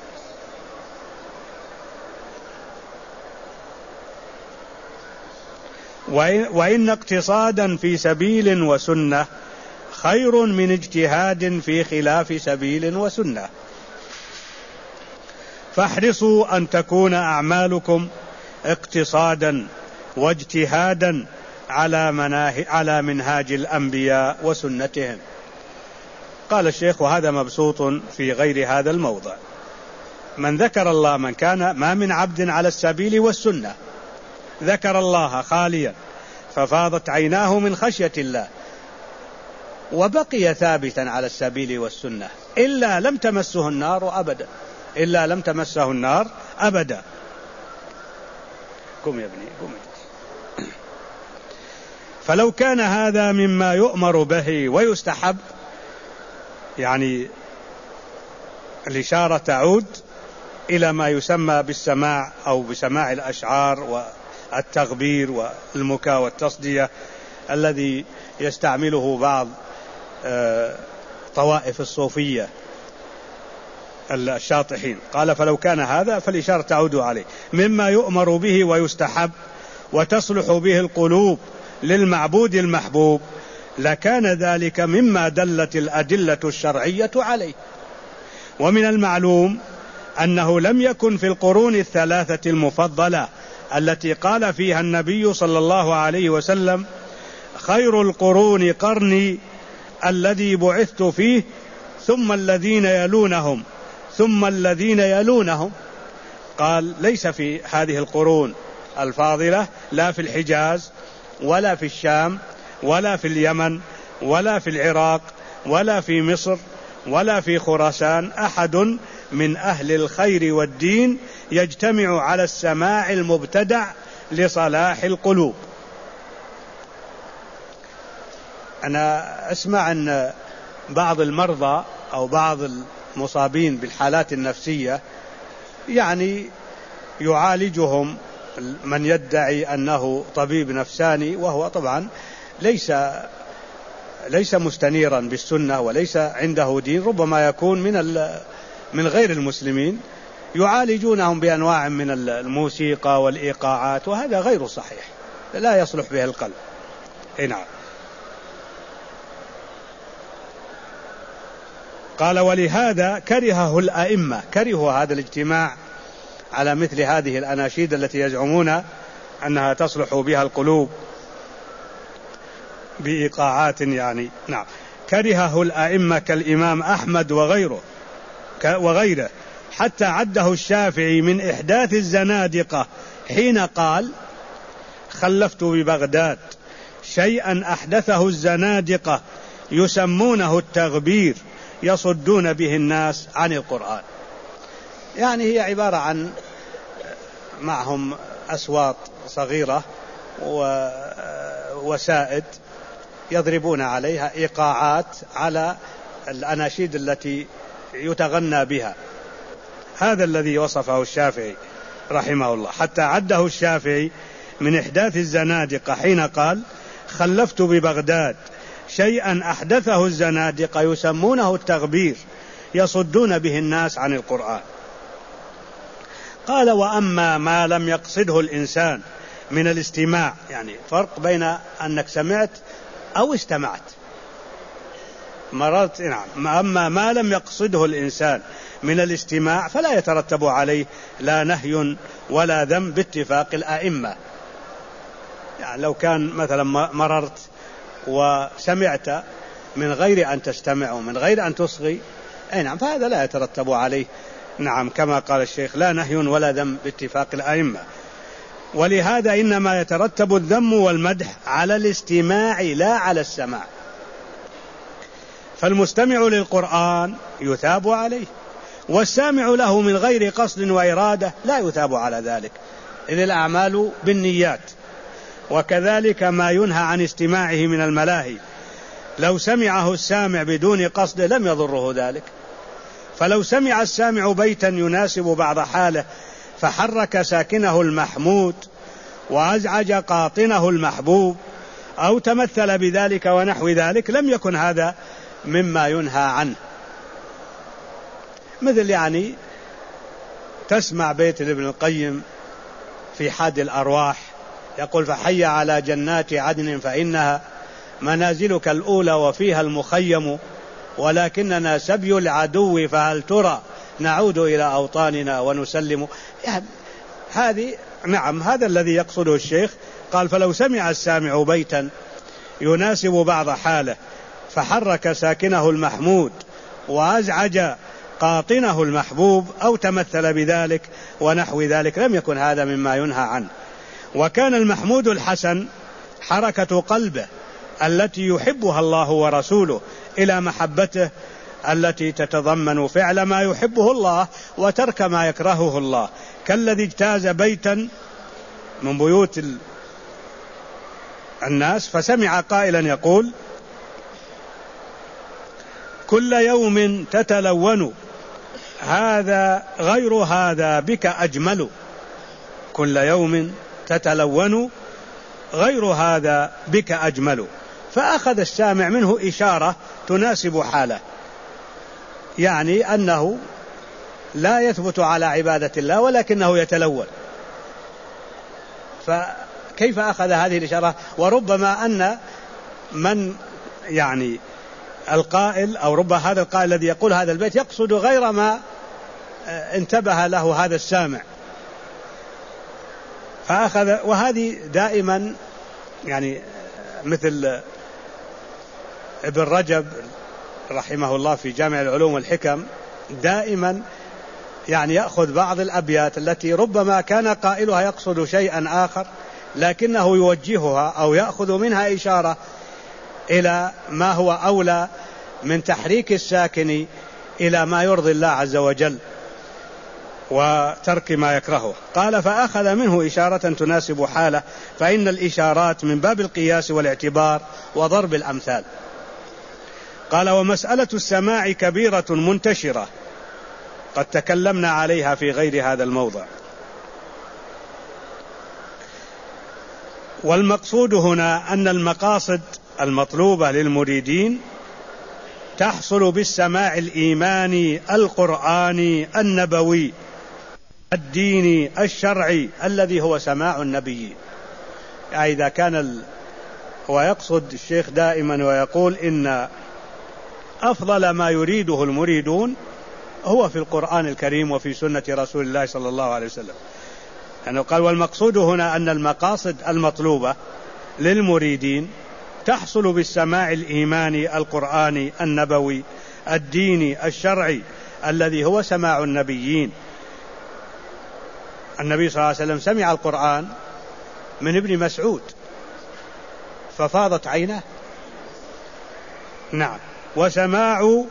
وإن اقتصادا في سبيل وسنة خير من اجتهاد في خلاف سبيل وسنة. فاحرصوا أن تكون أعمالكم اقتصادا واجتهادا على منهاج الأنبياء وسنتهم. قال الشيخ: وهذا مبسوط في غير هذا الموضع. من ذكر الله، من كان ما من عبد على السبيل والسنة ذكر الله خاليا ففاضت عيناه من خشية الله وبقي ثابتا على السبيل والسنة إلا لم تمسه النار أبدا. قم يا ابني قم. فلو كان هذا مما يؤمر به ويستحب، يعني الإشارة تعود إلى ما يسمى بالسماع أو بسماع الأشعار والتغبير والمكاء والتصدية الذي يستعمله بعض طوائف الصوفية الشاطحين. قال: فلو كان هذا، فالإشارة تعود عليه مما يؤمر به ويستحب وتصلح به القلوب للمعبود المحبوب لكان ذلك مما دلت الأدلة الشرعية عليه. ومن المعلوم أنه لم يكن في القرون الثلاثة المفضلة التي قال فيها النبي صلى الله عليه وسلم: خير القرون قرني الذي بعثت فيه ثم الذين يلونهم ثم الذين يلونهم. قال: ليس في هذه القرون الفاضلة لا في الحجاز ولا في الشام ولا في اليمن ولا في العراق ولا في مصر ولا في خراسان أحد من أهل الخير والدين يجتمع على السماع المبتدع لصلاح القلوب. أنا أسمع أن بعض المرضى أو بعض المصابين بالحالات النفسية يعني يعالجهم من يدعي أنه طبيب نفساني، وهو طبعا ليس مستنيرا بالسنة وليس عنده دين، ربما يكون من غير المسلمين، يعالجونهم بأنواع من الموسيقى والإيقاعات، وهذا غير صحيح، لا يصلح به القلب. نعم. قال: ولهذا كرهه الأئمة، كرهوا هذا الاجتماع على مثل هذه الأناشيد التي يزعمون أنها تصلح بها القلوب بإيقاعات يعني. نعم. كرهه الأئمة كالإمام أحمد وغيره حتى عده الشافعي من إحداث الزنادقة حين قال: خلفت ببغداد شيئا أحدثه الزنادقة يسمونه التغبير يصدون به الناس عن القرآن. يعني هي عبارة عن معهم أصوات صغيرة ووسائد يضربون عليها إيقاعات على الأناشيد التي يتغنى بها. هذا الذي وصفه الشافعي رحمه الله، حتى عده الشافعي من إحداث الزنادقة حين قال: خلفت ببغداد شيئا أحدثه الزنادقة يسمونه التغبير يصدون به الناس عن القرآن. قال: وأما ما لم يقصده الإنسان من الاستماع، يعني فرق بين أنك سمعت أو استمعت. مررت نعم. أما ما لم يقصده الإنسان من الاستماع فلا يترتب عليه لا نهي ولا ذم باتفاق الأئمة. يعني لو كان مثلا مررت وسمعت من غير أن تستمع ومن غير أن تصغي نعم فهذا لا يترتب عليه نعم كما قال الشيخ لا نهي ولا ذم باتفاق الأئمة. ولهذا إنما يترتب الذم والمدح على الاستماع لا على السماع. فالمستمع للقرآن يثاب عليه، والسامع له من غير قصد وإرادة لا يثاب على ذلك، إذ الأعمال بالنيات. وكذلك ما ينهى عن استماعه من الملاهي، لو سمعه السامع بدون قصد لم يضره ذلك. فلو سمع السامع بيتا يناسب بعض حاله فحرك ساكنه المحمود وأزعج قاطنه المحبوب أو تمثل بذلك ونحو ذلك لم يكن هذا مما ينهى عنه. مثل يعني تسمع بيت ابن القيم في حاد الأرواح يقول فحي على جنات عدن فإنها منازلك الأولى وفيها المخيم ولكننا سبي العدو فهل ترى نعود إلى أوطاننا ونسلم. يعني هذه نعم هذا الذي يقصده الشيخ. قال فلو سمع السامع بيتا يناسب بعض حاله فحرك ساكنه المحمود وأزعج قاطنه المحبوب أو تمثل بذلك ونحو ذلك لم يكن هذا مما ينهى عنه. وكان المحمود الحسن حركة قلبه التي يحبها الله ورسوله إلى محبته التي تتضمن فعل ما يحبه الله وترك ما يكرهه الله، كالذي اجتاز بيتا من بيوت الناس فسمع قائلا يقول كل يوم تتلون هذا غير هذا بك أجمل، كل يوم تتلون غير هذا بك أجمل. فأخذ السامع منه إشارة تناسب حاله، يعني أنه لا يثبت على عبادة الله ولكنه يتلون. فكيف أخذ هذه الإشارة؟ وربما أن من يعني القائل أو رب هذا القائل الذي يقول هذا البيت يقصد غير ما انتبه له هذا السامع فأخذ. وهذه دائما يعني مثل ابن رجب رحمه الله في جامع العلوم والحكم دائما يعني يأخذ بعض الأبيات التي ربما كان قائلها يقصد شيئا آخر لكنه يوجهها أو يأخذ منها إشارة إلى ما هو أولى من تحريك الساكن إلى ما يرضي الله عز وجل وترك ما يكرهه. قال فأخذ منه إشارة تناسب حاله، فإن الإشارات من باب القياس والاعتبار وضرب الأمثال. قال ومسألة السماع كبيرة منتشرة قد تكلمنا عليها في غير هذا الموضع. والمقصود هنا أن المقاصد المطلوبة للمريدين تحصل بالسماع الإيماني القرآني النبوي الديني الشرعي الذي هو سماع النبي. يعني إذا كان ويقصد الشيخ دائما ويقول إن أفضل ما يريده المريدون هو في القرآن الكريم وفي سنة رسول الله صلى الله عليه وسلم. يعني قال والمقصود هنا أن المقاصد المطلوبة للمريدين تحصل بالسماع الإيماني القرآني النبوي الديني الشرعي الذي هو سماع النبيين. النبي صلى الله عليه وسلم سمع القرآن من ابن مسعود ففاضت عيناه. نعم. وسماع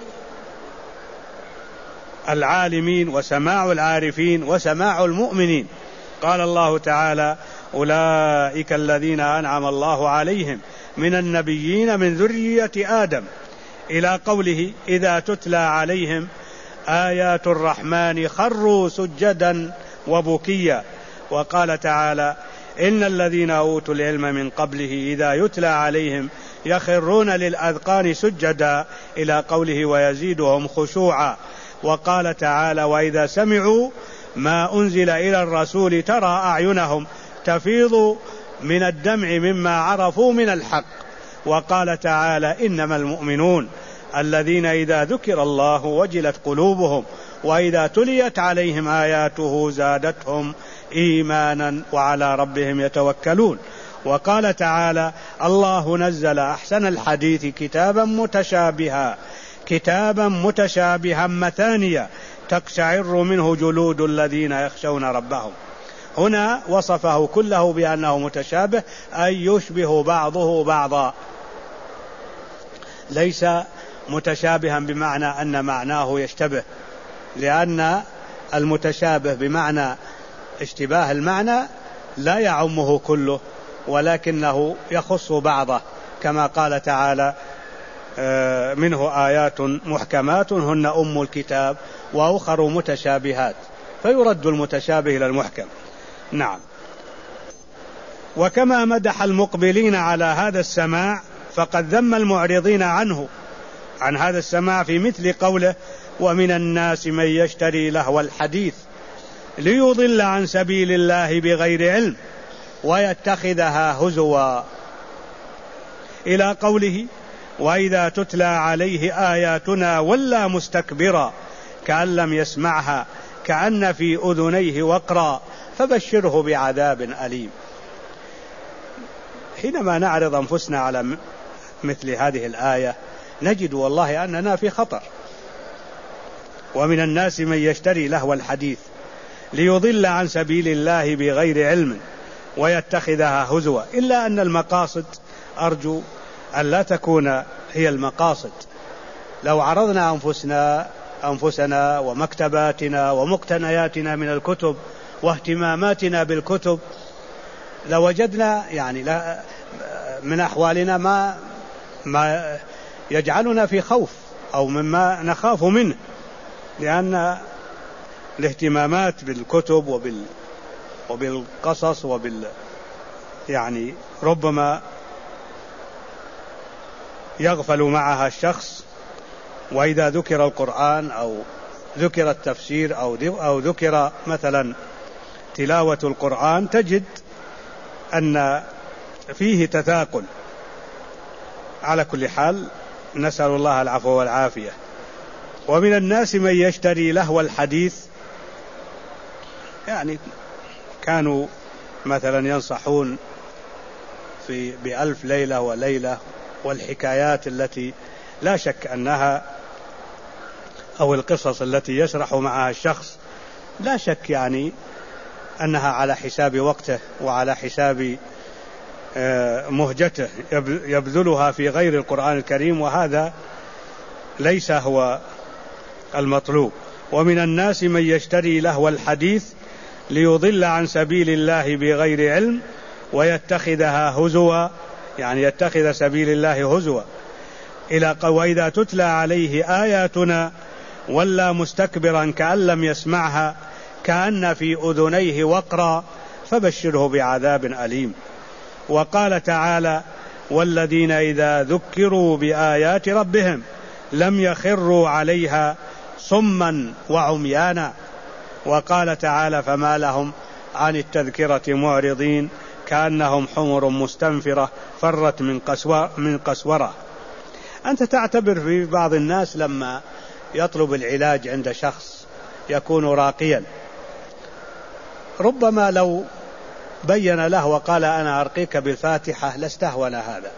العالمين وسماع العارفين وسماع المؤمنين. قال الله تعالى أولئك الذين أنعم الله عليهم من النبيين من ذرية آدم إلى قوله إذا تتلى عليهم آيات الرحمن خروا سجدا وبكيا. وقال تعالى إن الذين أوتوا العلم من قبله إذا يتلى عليهم يخرون للأذقان سجدا إلى قوله ويزيدهم خشوعا. وقال تعالى وإذا سمعوا ما أنزل إلى الرسول ترى أعينهم تفيض من الدمع مما عرفوا من الحق. وقال تعالى إنما المؤمنون الذين إذا ذكر الله وجلت قلوبهم وإذا تليت عليهم آياته زادتهم إيمانا وعلى ربهم يتوكلون. وقال تعالى: الله نزل أحسن الحديث كتابا متشابها مثانيا تقشعر منه جلود الذين يخشون ربهم. هنا وصفه كله بأنه متشابه، أي يشبه بعضه بعضا، ليس متشابها بمعنى أن معناه يشتبه، لأن المتشابه بمعنى اشتباه المعنى لا يعمه كله ولكنه يخص بعضه، كما قال تعالى: منه آيات محكمات هن أم الكتاب وأخر متشابهات، فيرد المتشابه إلى المحكم. نعم. وكما مدح المقبلين على هذا السماع فقد ذم المعرضين عنه عن هذا السماع في مثل قوله: ومن الناس من يشتري لهو الحديث ليضل عن سبيل الله بغير علم ويتخذها هزوا، إلى قوله: وإذا تتلى عليه آياتنا ولى مستكبرا كأن لم يسمعها كأن في أذنيه وقرا فبشره بعذاب أليم. حينما نعرض أنفسنا على مثل هذه الآية نجد والله أننا في خطر. ومن الناس من يشتري لهو الحديث ليضل عن سبيل الله بغير علم ويتخذها هزوا، إلا أن المقاصد أرجو أن لا تكون هي المقاصد. لو عرضنا أنفسنا ومكتباتنا ومقتنياتنا من الكتب واهتماماتنا بالكتب لوجدنا يعني من أحوالنا ما يجعلنا في خوف أو مما نخاف منه، لأن الاهتمامات بالكتب وبالقصص يعني ربما يغفل معها الشخص، وإذا ذكر القرآن أو ذكر التفسير أو ذكر مثلا تلاوة القرآن تجد أن فيه تثاقل. على كل حال نسأل الله العفو والعافية. ومن الناس من يشتري لهو الحديث، يعني كانوا مثلا ينصحون ب1000 ليلة وليلة، والحكايات التي لا شك أنها أو القصص التي يسرح معها الشخص لا شك يعني أنها على حساب وقته وعلى حساب مهجته يبذلها في غير القرآن الكريم، وهذا ليس هو المطلوب. ومن الناس من يشتري لهو الحديث ليضل عن سبيل الله بغير علم ويتخذها هزوا، يعني يتخذ سبيل الله هزوا، إلى وإذا تتلى عليه آياتنا ولى مستكبرا كأن لم يسمعها كأن في أذنيه وقرا فبشره بعذاب أليم. وقال تعالى: والذين إذا ذكروا بآيات ربهم لم يخروا عليها صما وعميانا. وقال تعالى: فما لهم عن التذكرة معرضين كأنهم حمر مستنفرة فرت من قسورة. أنت تعتبر في بعض الناس لما يطلب العلاج عند شخص يكون راقيا، ربما لو بين له وقال: أنا أرقيك بالفاتحة لاستهون هذا،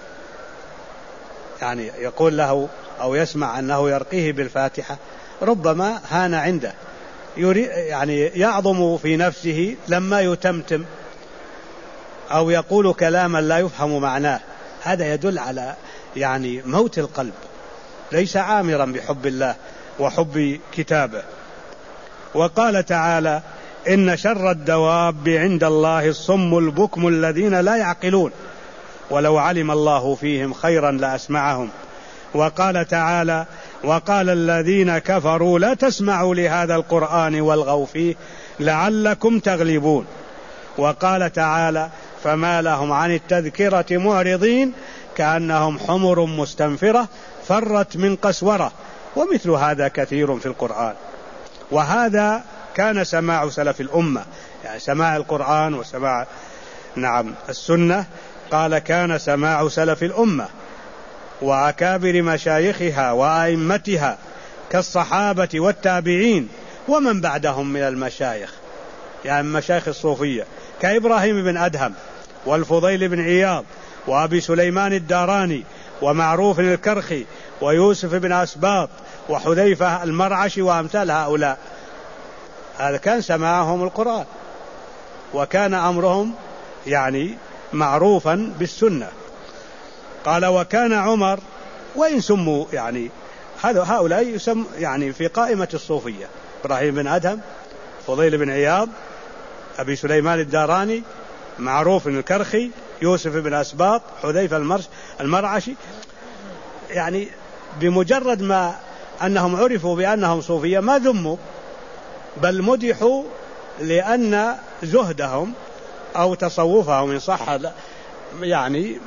يعني يقول له أو يسمع أنه يرقيه بالفاتحة، ربما هان عنده، يعني يعظم في نفسه لما يتمتم أو يقول كلاما لا يفهم معناه. هذا يدل على يعني موت القلب، ليس عامرا بحب الله وحب كتابه. وقال تعالى: إن شر الدواب عند الله الصم البكم الذين لا يعقلون ولو علم الله فيهم خيرا لأسمعهم. وقال تعالى: وقال الذين كفروا لا تسمعوا لهذا القرآن والغوا فيه لعلكم تغلبون. وقال تعالى: فما لهم عن التذكرة معرضين كأنهم حمر مستنفرة فرت من قسورة. ومثل هذا كثير في القرآن. وهذا كان سماع سلف الأمة، يعني سماع القرآن وسماع السنة. قال: كان سماع سلف الأمة وأكابر مشايخها وأئمتها كالصحابة والتابعين ومن بعدهم من المشايخ، يعني مشايخ الصوفية كإبراهيم بن أدهم والفضيل بن عياض وأبي سليمان الداراني ومعروف الكرخي ويوسف بن أسباط وحذيفة المرعشي وأمثال هؤلاء. هذا كان سماعهم القرآن، وكان أمرهم يعني معروفا بالسنة. قال وكان عمر، وإن سموا يعني هؤلاء يسم يعني في قائمة الصوفية: إبراهيم بن أدهم، فضيل بن عياض، أبي سليمان الداراني، معروف الكرخي، يوسف بن أسباط، حذيفة المرعشي. يعني بمجرد ما أنهم عرفوا بأنهم صوفية ما ذموا، بل مدحوا، لأن زهدهم أو تصوفهم إن صح يعني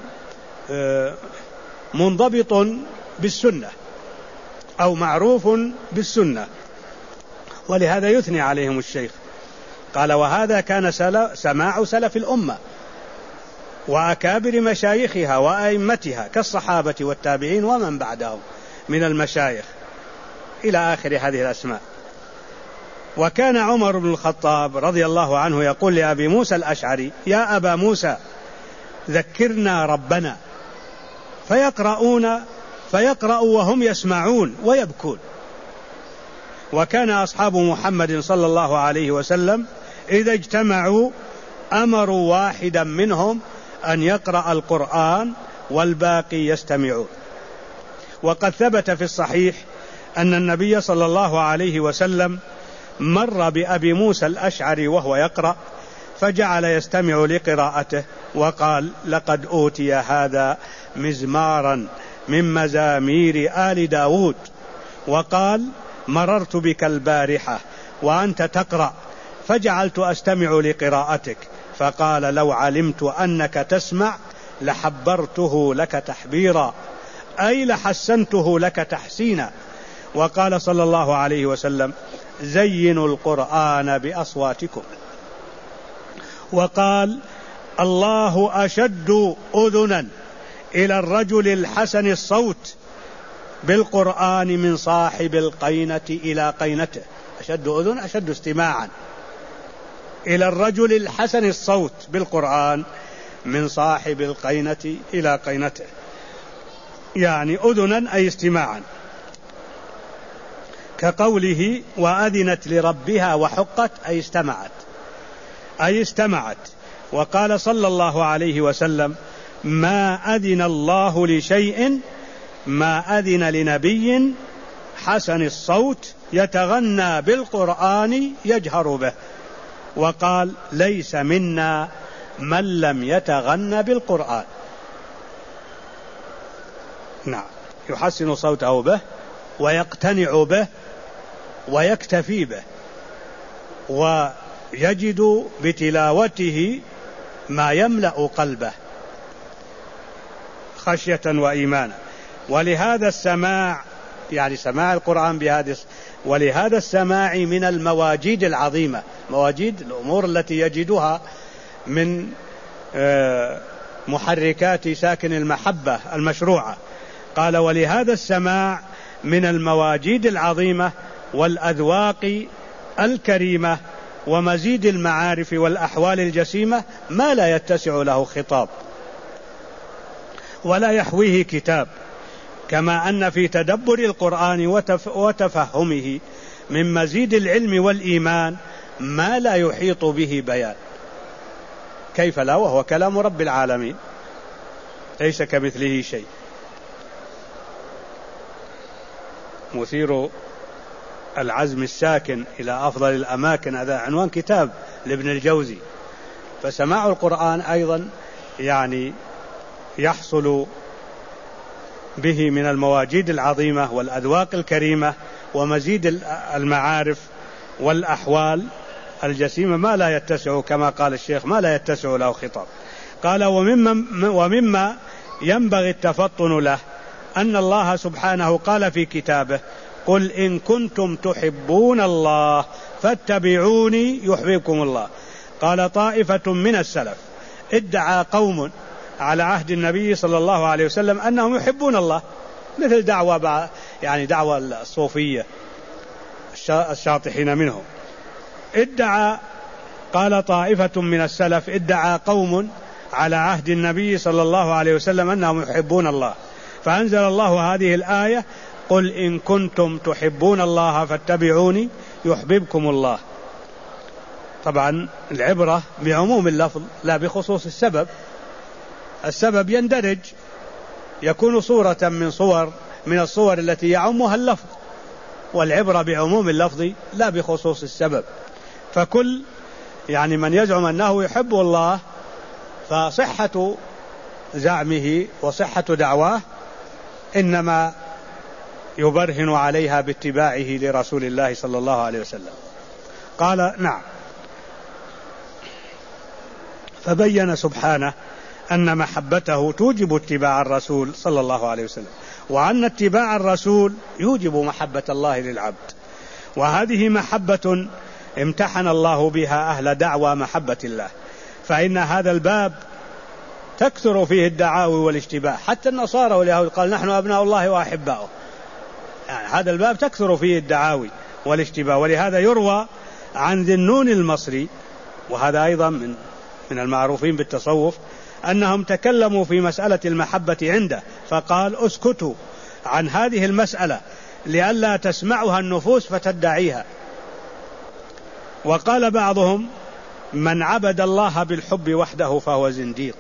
منضبط بالسنة أو معروف بالسنة، ولهذا يثني عليهم الشيخ. قال وهذا كان سماع سلف الأمة وأكابر مشايخها وأئمتها كالصحابة والتابعين ومن بعدهم من المشايخ إلى آخر هذه الأسماء. وكان عمر بن الخطاب رضي الله عنه يقول لأبي موسى الأشعري: يا أبا موسى ذكرنا ربنا، فيقرأ وهم يسمعون ويبكون. وكان أصحاب محمد صلى الله عليه وسلم إذا اجتمعوا أمروا واحدا منهم أن يقرأ القرآن والباقي يستمعون. وقد ثبت في الصحيح أن النبي صلى الله عليه وسلم مر بأبي موسى الأشعري وهو يقرأ فجعل يستمع لقراءته وقال: لقد أوتي هذا مزمارا من مزامير آل داود. وقال: مررت بك البارحة وأنت تقرأ فجعلت أستمع لقراءتك، فقال: لو علمت أنك تسمع لحبرته لك تحبيرا، أي لحسنته لك تحسينا. وقال صلى الله عليه وسلم: زينوا القرآن بأصواتكم. وقال: الله أشد أذنا إلى الرجل الحسن الصوت بالقرآن من صاحب القينة إلى قينته. أشد أذن أشد استماعا إلى الرجل الحسن الصوت بالقرآن من صاحب القينة إلى قينته، يعني أذنا أي استماعا، كقوله: وأذنت لربها وحقت أي استمعت. وقال صلى الله عليه وسلم: ما أذن الله لشيء ما أذن لنبي حسن الصوت يتغنى بالقرآن يجهر به. وقال: ليس منا من لم يتغنى بالقرآن. نعم، يحسن صوته به ويقتنع به ويكتفي به ويجد بتلاوته ما يملأ قلبه خشية وإيمانا. ولهذا السماع، يعني سماع القرآن بهذا، ولهذا السماع من المواجيد العظيمة، مواجيد الأمور التي يجدها من محركات ساكن المحبة المشروعة. قال: ولهذا السماع من المواجيد العظيمة والأذواق الكريمة ومزيد المعارف والأحوال الجسيمة ما لا يتسع له خطاب ولا يحويه كتاب، كما أن في تدبر القرآن وتفهمه من مزيد العلم والإيمان ما لا يحيط به بيان. كيف لا، وهو كلام رب العالمين ليس كمثله شيء. مثير العزم الساكن إلى أفضل الأماكن، هذا عنوان كتاب لابن الجوزي. فسماع القرآن أيضا يعني يحصل به من المواجيد العظيمة والأذواق الكريمة ومزيد المعارف والأحوال الجسيمة ما لا يتسع، كما قال الشيخ، ما لا يتسع له خطاب. قال: ومما ينبغي التفطن له أن الله سبحانه قال في كتابه: قل إن كنتم تحبون الله فاتبعوني يحببكم الله. قال: طائفة من السلف ادعى قوم على عهد النبي صلى الله عليه وسلم أنهم يحبون الله، مثل دعوة الصوفية الشاطحين منهم. قال طائفة من السلف ادعى قوم على عهد النبي صلى الله عليه وسلم أنهم يحبون الله، فأنزل الله هذه الآية: قل إن كنتم تحبون الله فاتبعوني يحببكم الله. طبعا العبرة بعموم اللفظ لا بخصوص السبب. السبب يندرج، يكون صورة من الصور التي يعمها اللفظ، والعبرة بعموم اللفظ لا بخصوص السبب. فكل من يزعم أنه يحب الله فصحة زعمه وصحة دعواه إنما يبرهن عليها باتباعه لرسول الله صلى الله عليه وسلم. قال: نعم. فبين سبحانه أن محبته توجب اتباع الرسول صلى الله عليه وسلم، وأن اتباع الرسول يوجب محبة الله للعبد، وهذه محبة امتحن الله بها أهل دعوى محبة الله، فإن هذا الباب تكثر فيه الدعاوي والاشتباه. حتى النصارى واليهود قال: نحن أبناء الله وأحباؤه. هذا الباب تكثر فيه الدعاوي والاشتباه. ولهذا يروى عن ذي النون المصري، وهذا أيضا من المعروفين بالتصوف، أنهم تكلموا في مسألة المحبة عنده، فقال: اسكتوا عن هذه المسألة لئلا تسمعها النفوس فتدعيها. وقال بعضهم: من عبد الله بالحب وحده فهو زنديق.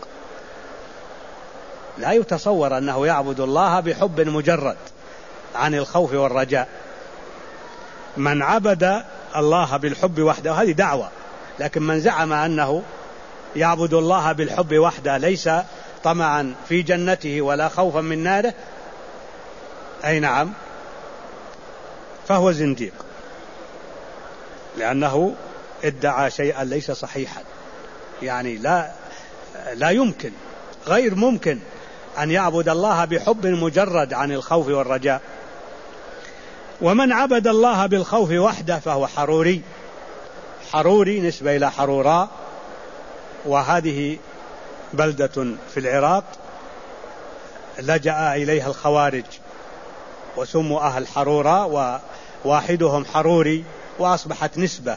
لا يتصور أنه يعبد الله بحب مجرد عن الخوف والرجاء. من عبد الله بالحب وحده هذه دعوة، لكن من زعم أنه يعبد الله بالحب وحده ليس طمعا في جنته ولا خوفا من ناره، أي نعم، فهو زنديق، لأنه ادعى شيئا ليس صحيحا. لا يمكن، غير ممكن أن يعبد الله بحب مجرد عن الخوف والرجاء. ومن عبد الله بالخوف وحده فهو حروري. حروري نسبة إلى حروراء، وهذه بلدة في العراق لجأ إليها الخوارج وسموا أهل حروراء، وواحدهم حروري، وأصبحت نسبة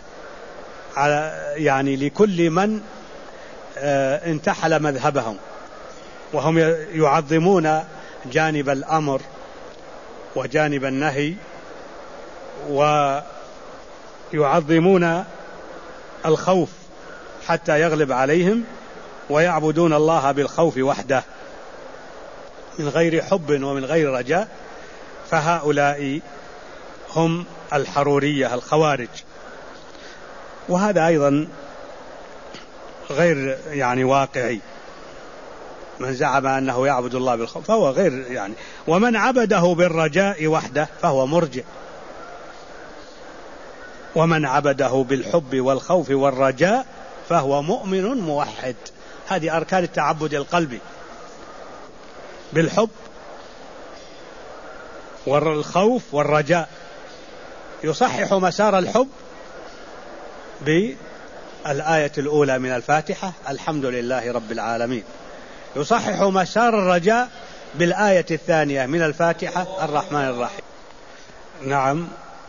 لكل من انتحل مذهبهم، وهم يعظمون جانب الأمر وجانب النهي، ويعظمون الخوف حتى يغلب عليهم، ويعبدون الله بالخوف وحده من غير حب ومن غير رجاء. فهؤلاء هم الحرورية الخوارج. وهذا أيضا غير واقعي. من زعم أنه يعبد الله بالخوف فهو غير ومن عبده بالرجاء وحده فهو مرجئ. ومن عبده بالحب والخوف والرجاء فهو مؤمن موحد. هذه أركان التعبد القلبي: بالحب والخوف والرجاء. يصحح مسار الحب بالآية الأولى من الفاتحة: الحمد لله رب العالمين. يصحح مسار الرجاء بالآية الثانية من الفاتحة: الرحمن الرحيم. نعم.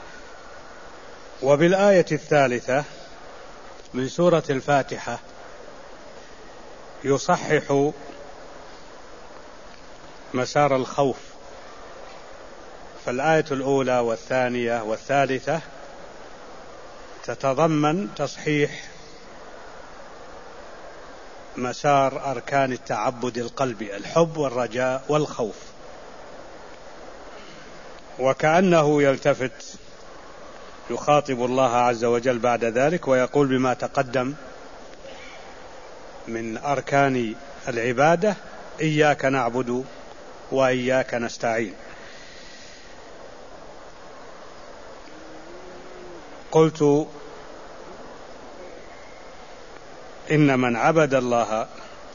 وبالآية الثالثة من سورة الفاتحة يصحح مسار الخوف. فالآية الأولى والثانية والثالثة تتضمن تصحيح مسار أركان التعبد القلبي: الحب والرجاء والخوف. وكأنه يلتفت يخاطب الله عز وجل بعد ذلك ويقول بما تقدم من أركان العبادة: إياك نعبد وإياك نستعين. قلت إن من عبد الله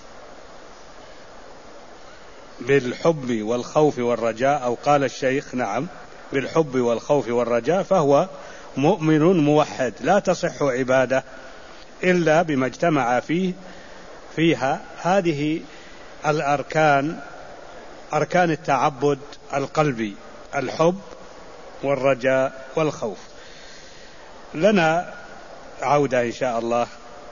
بالحب والخوف والرجاء، أو قال الشيخ نعم بالحب والخوف والرجاء، فهو مؤمن موحد. لا تصح عبادة إلا بما اجتمع فيها هذه الأركان، أركان التعبد القلبي: الحب والرجاء والخوف. لنا عودة إن شاء الله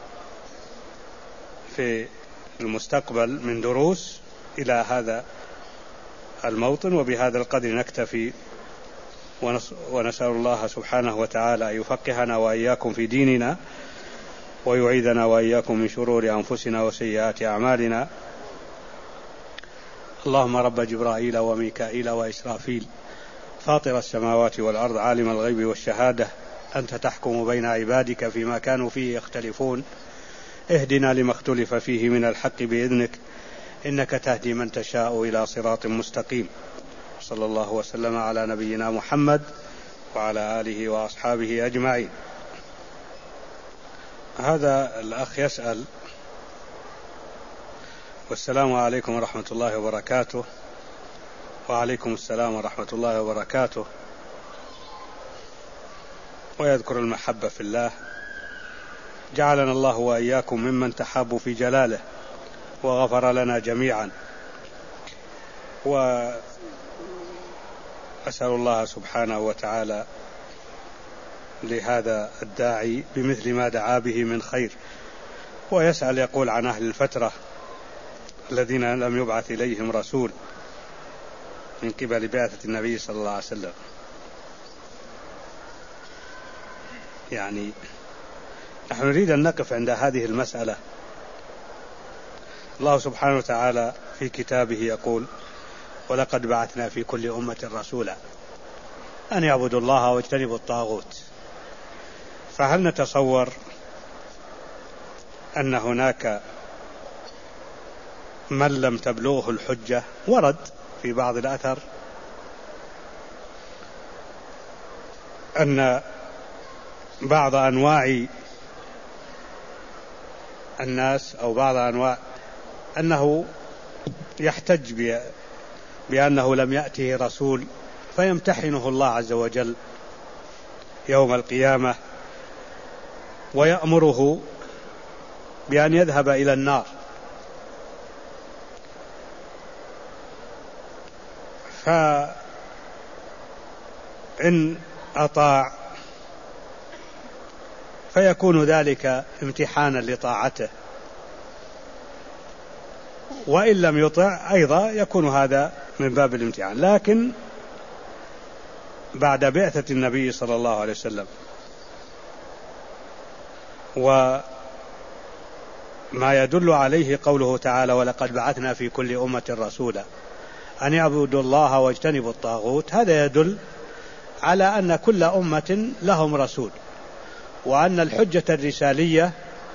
في المستقبل من دروس إلى هذا الموطن، وبهذا القدر نكتفي، ونسأل الله سبحانه وتعالى أن يفقهنا وإياكم في ديننا، ويعيذنا وإياكم من شرور أنفسنا وسيئات أعمالنا. اللهم رب جبرائيل وميكائيل وإسرافيل، فاطر السماوات والأرض، عالم الغيب والشهادة، أنت تحكم بين عبادك فيما كانوا فيه يختلفون، اهدنا لما اختلف فيه من الحق بإذنك، إنك تهدي من تشاء إلى صراط مستقيم. صلى الله وسلم على نبينا محمد وعلى آله وأصحابه أجمعين. هذا الأخ يسأل: والسلام عليكم ورحمة الله وبركاته. وعليكم السلام ورحمة الله وبركاته. ويذكر المحبة في الله: جعلنا الله وإياكم ممن تحابوا في جلاله، وغفر لنا جميعا. وأسأل الله سبحانه وتعالى لهذا الداعي بمثل ما دعا به من خير. ويسأل يقول عن أهل الفترة الذين لم يبعث إليهم رسول من قبل بعثة النبي صلى الله عليه وسلم. يعني نحن نريد أن نقف عند هذه المسألة. الله سبحانه وتعالى في كتابه يقول: ولقد بعثنا في كل أمة رسولا أن يعبدوا الله واجتنبوا الطاغوت. فهل نتصور أن هناك من لم تبلغه الحجة؟ ورد في بعض الأثر أن بعض أنواع الناس أو بعض أنواع أنه يحتج بأنه لم يأته رسول، فيمتحنه الله عز وجل يوم القيامة ويأمره بأن يذهب إلى النار. فإن أطاع فيكون ذلك امتحانا لطاعته، وإن لم يطع أيضا يكون هذا من باب الامتحان. لكن بعد بعثة النبي صلى الله عليه وسلم وما يدل عليه قوله تعالى: ولقد بعثنا في كل أمة رسولا أن يعبدوا الله واجتنبوا الطاغوت، هذا يدل على أن كل أمة لهم رسول، وأن الحجة الرسالية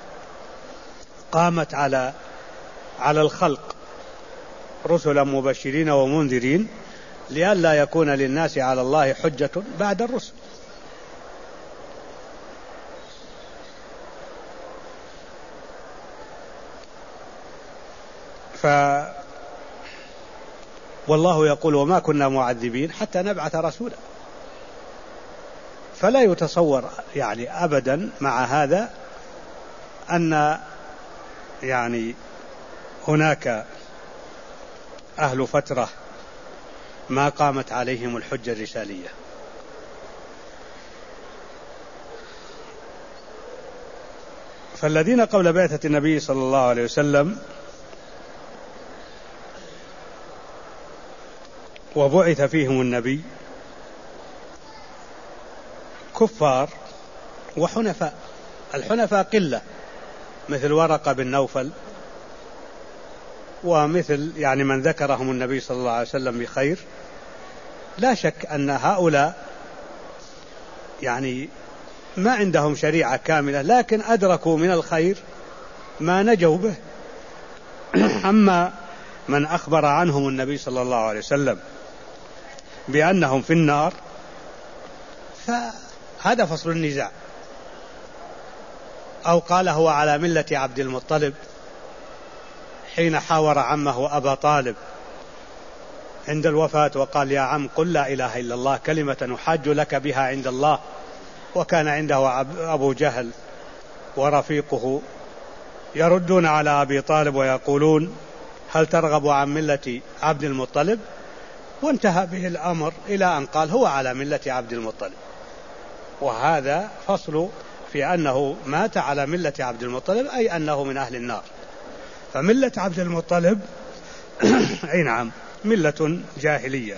قامت على الخلق رسلا مبشرين ومنذرين، لئلا يكون للناس على الله حجة بعد الرسل. والله يقول: وما كنا معذبين حتى نبعث رسولا. فلا يتصور يعني أبدا مع هذا أن يعني هناك أهل فترة ما قامت عليهم الحجة الرسالية. فالذين قبل بعثة النبي صلى الله عليه وسلم وبعث فيهم النبي كفار وحنفاء. الحنفاء قلة، مثل ورقة بن نوفل، ومثل يعني من ذكرهم النبي صلى الله عليه وسلم بخير. لا شك أن هؤلاء يعني ما عندهم شريعة كاملة، لكن أدركوا من الخير ما نجوا به. أما من أخبر عنهم النبي صلى الله عليه وسلم بأنهم في النار، فهذا فصل النزاع. أو قال هو على ملة عبد المطلب حين حاور عمه أبا طالب عند الوفاة وقال: يا عم قل لا إله إلا الله كلمة أحاج لك بها عند الله. وكان عنده أبو جهل ورفيقه يردون على أبي طالب ويقولون: هل ترغب عن ملة عبد المطلب؟ وانتهى به الأمر إلى أن قال هو على ملة عبد المطلب. وهذا فصل في أنه مات على ملة عبد المطلب، أي أنه من أهل النار. فملة عبد المطلب أي نعم ملة جاهلية،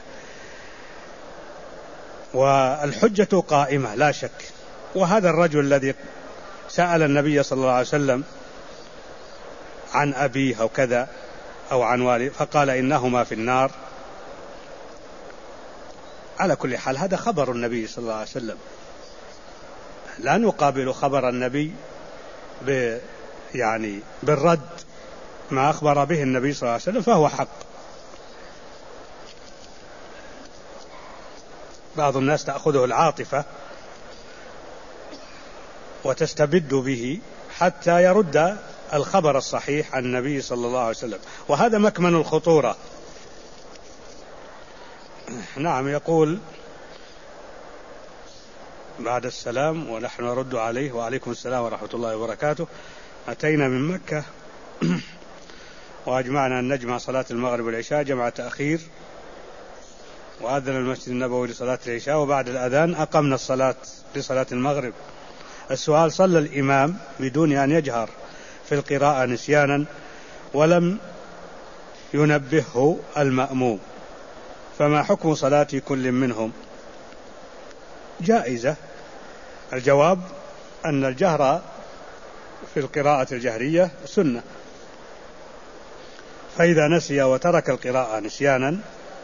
والحجة قائمة لا شك. وهذا الرجل الذي سأل النبي صلى الله عليه وسلم عن أبيه أو كذا أو عن والده فقال إنهما في النار، على كل حال هذا خبر النبي صلى الله عليه وسلم، لا نقابل خبر النبي بالرد. ما أخبر به النبي صلى الله عليه وسلم فهو حق. بعض الناس تأخذه العاطفة وتستبد به حتى يرد الخبر الصحيح عن النبي صلى الله عليه وسلم، وهذا مكمن الخطورة. نعم، يقول بعد السلام ونحن نرد عليه: وعليكم السلام ورحمة الله وبركاته. أتينا من مكة وأجمعنا أن نجمع صلاة المغرب والعشاء جمع تأخير، وأذن المسجد النبوي لصلاة العشاء، وبعد الأذان أقمنا الصلاة لصلاة المغرب. السؤال: صلى الإمام بدون أن يجهر في القراءة نسيانا ولم ينبهه المأموم، فما حكم صلاة كل منهم؟ جائزة. الجواب أن الجهر في القراءة الجهرية سنة، فإذا نسي وترك القراءة نسيانا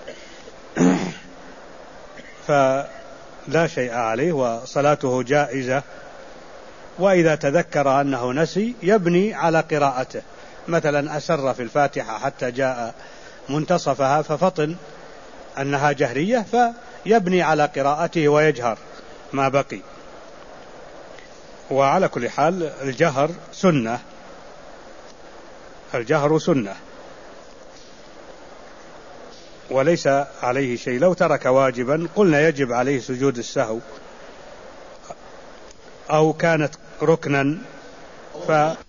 فلا شيء عليه وصلاته جائزة. وإذا تذكر أنه نسي يبني على قراءته، مثلا أسر في الفاتحة حتى جاء منتصفها ففطن أنها جهرية فيبني على قراءته ويجهر ما بقي. وعلى كل حال الجهر سنة، الجهر سنة وليس عليه شيء. لو ترك واجبا قلنا يجب عليه سجود السهو، أو كانت ركنا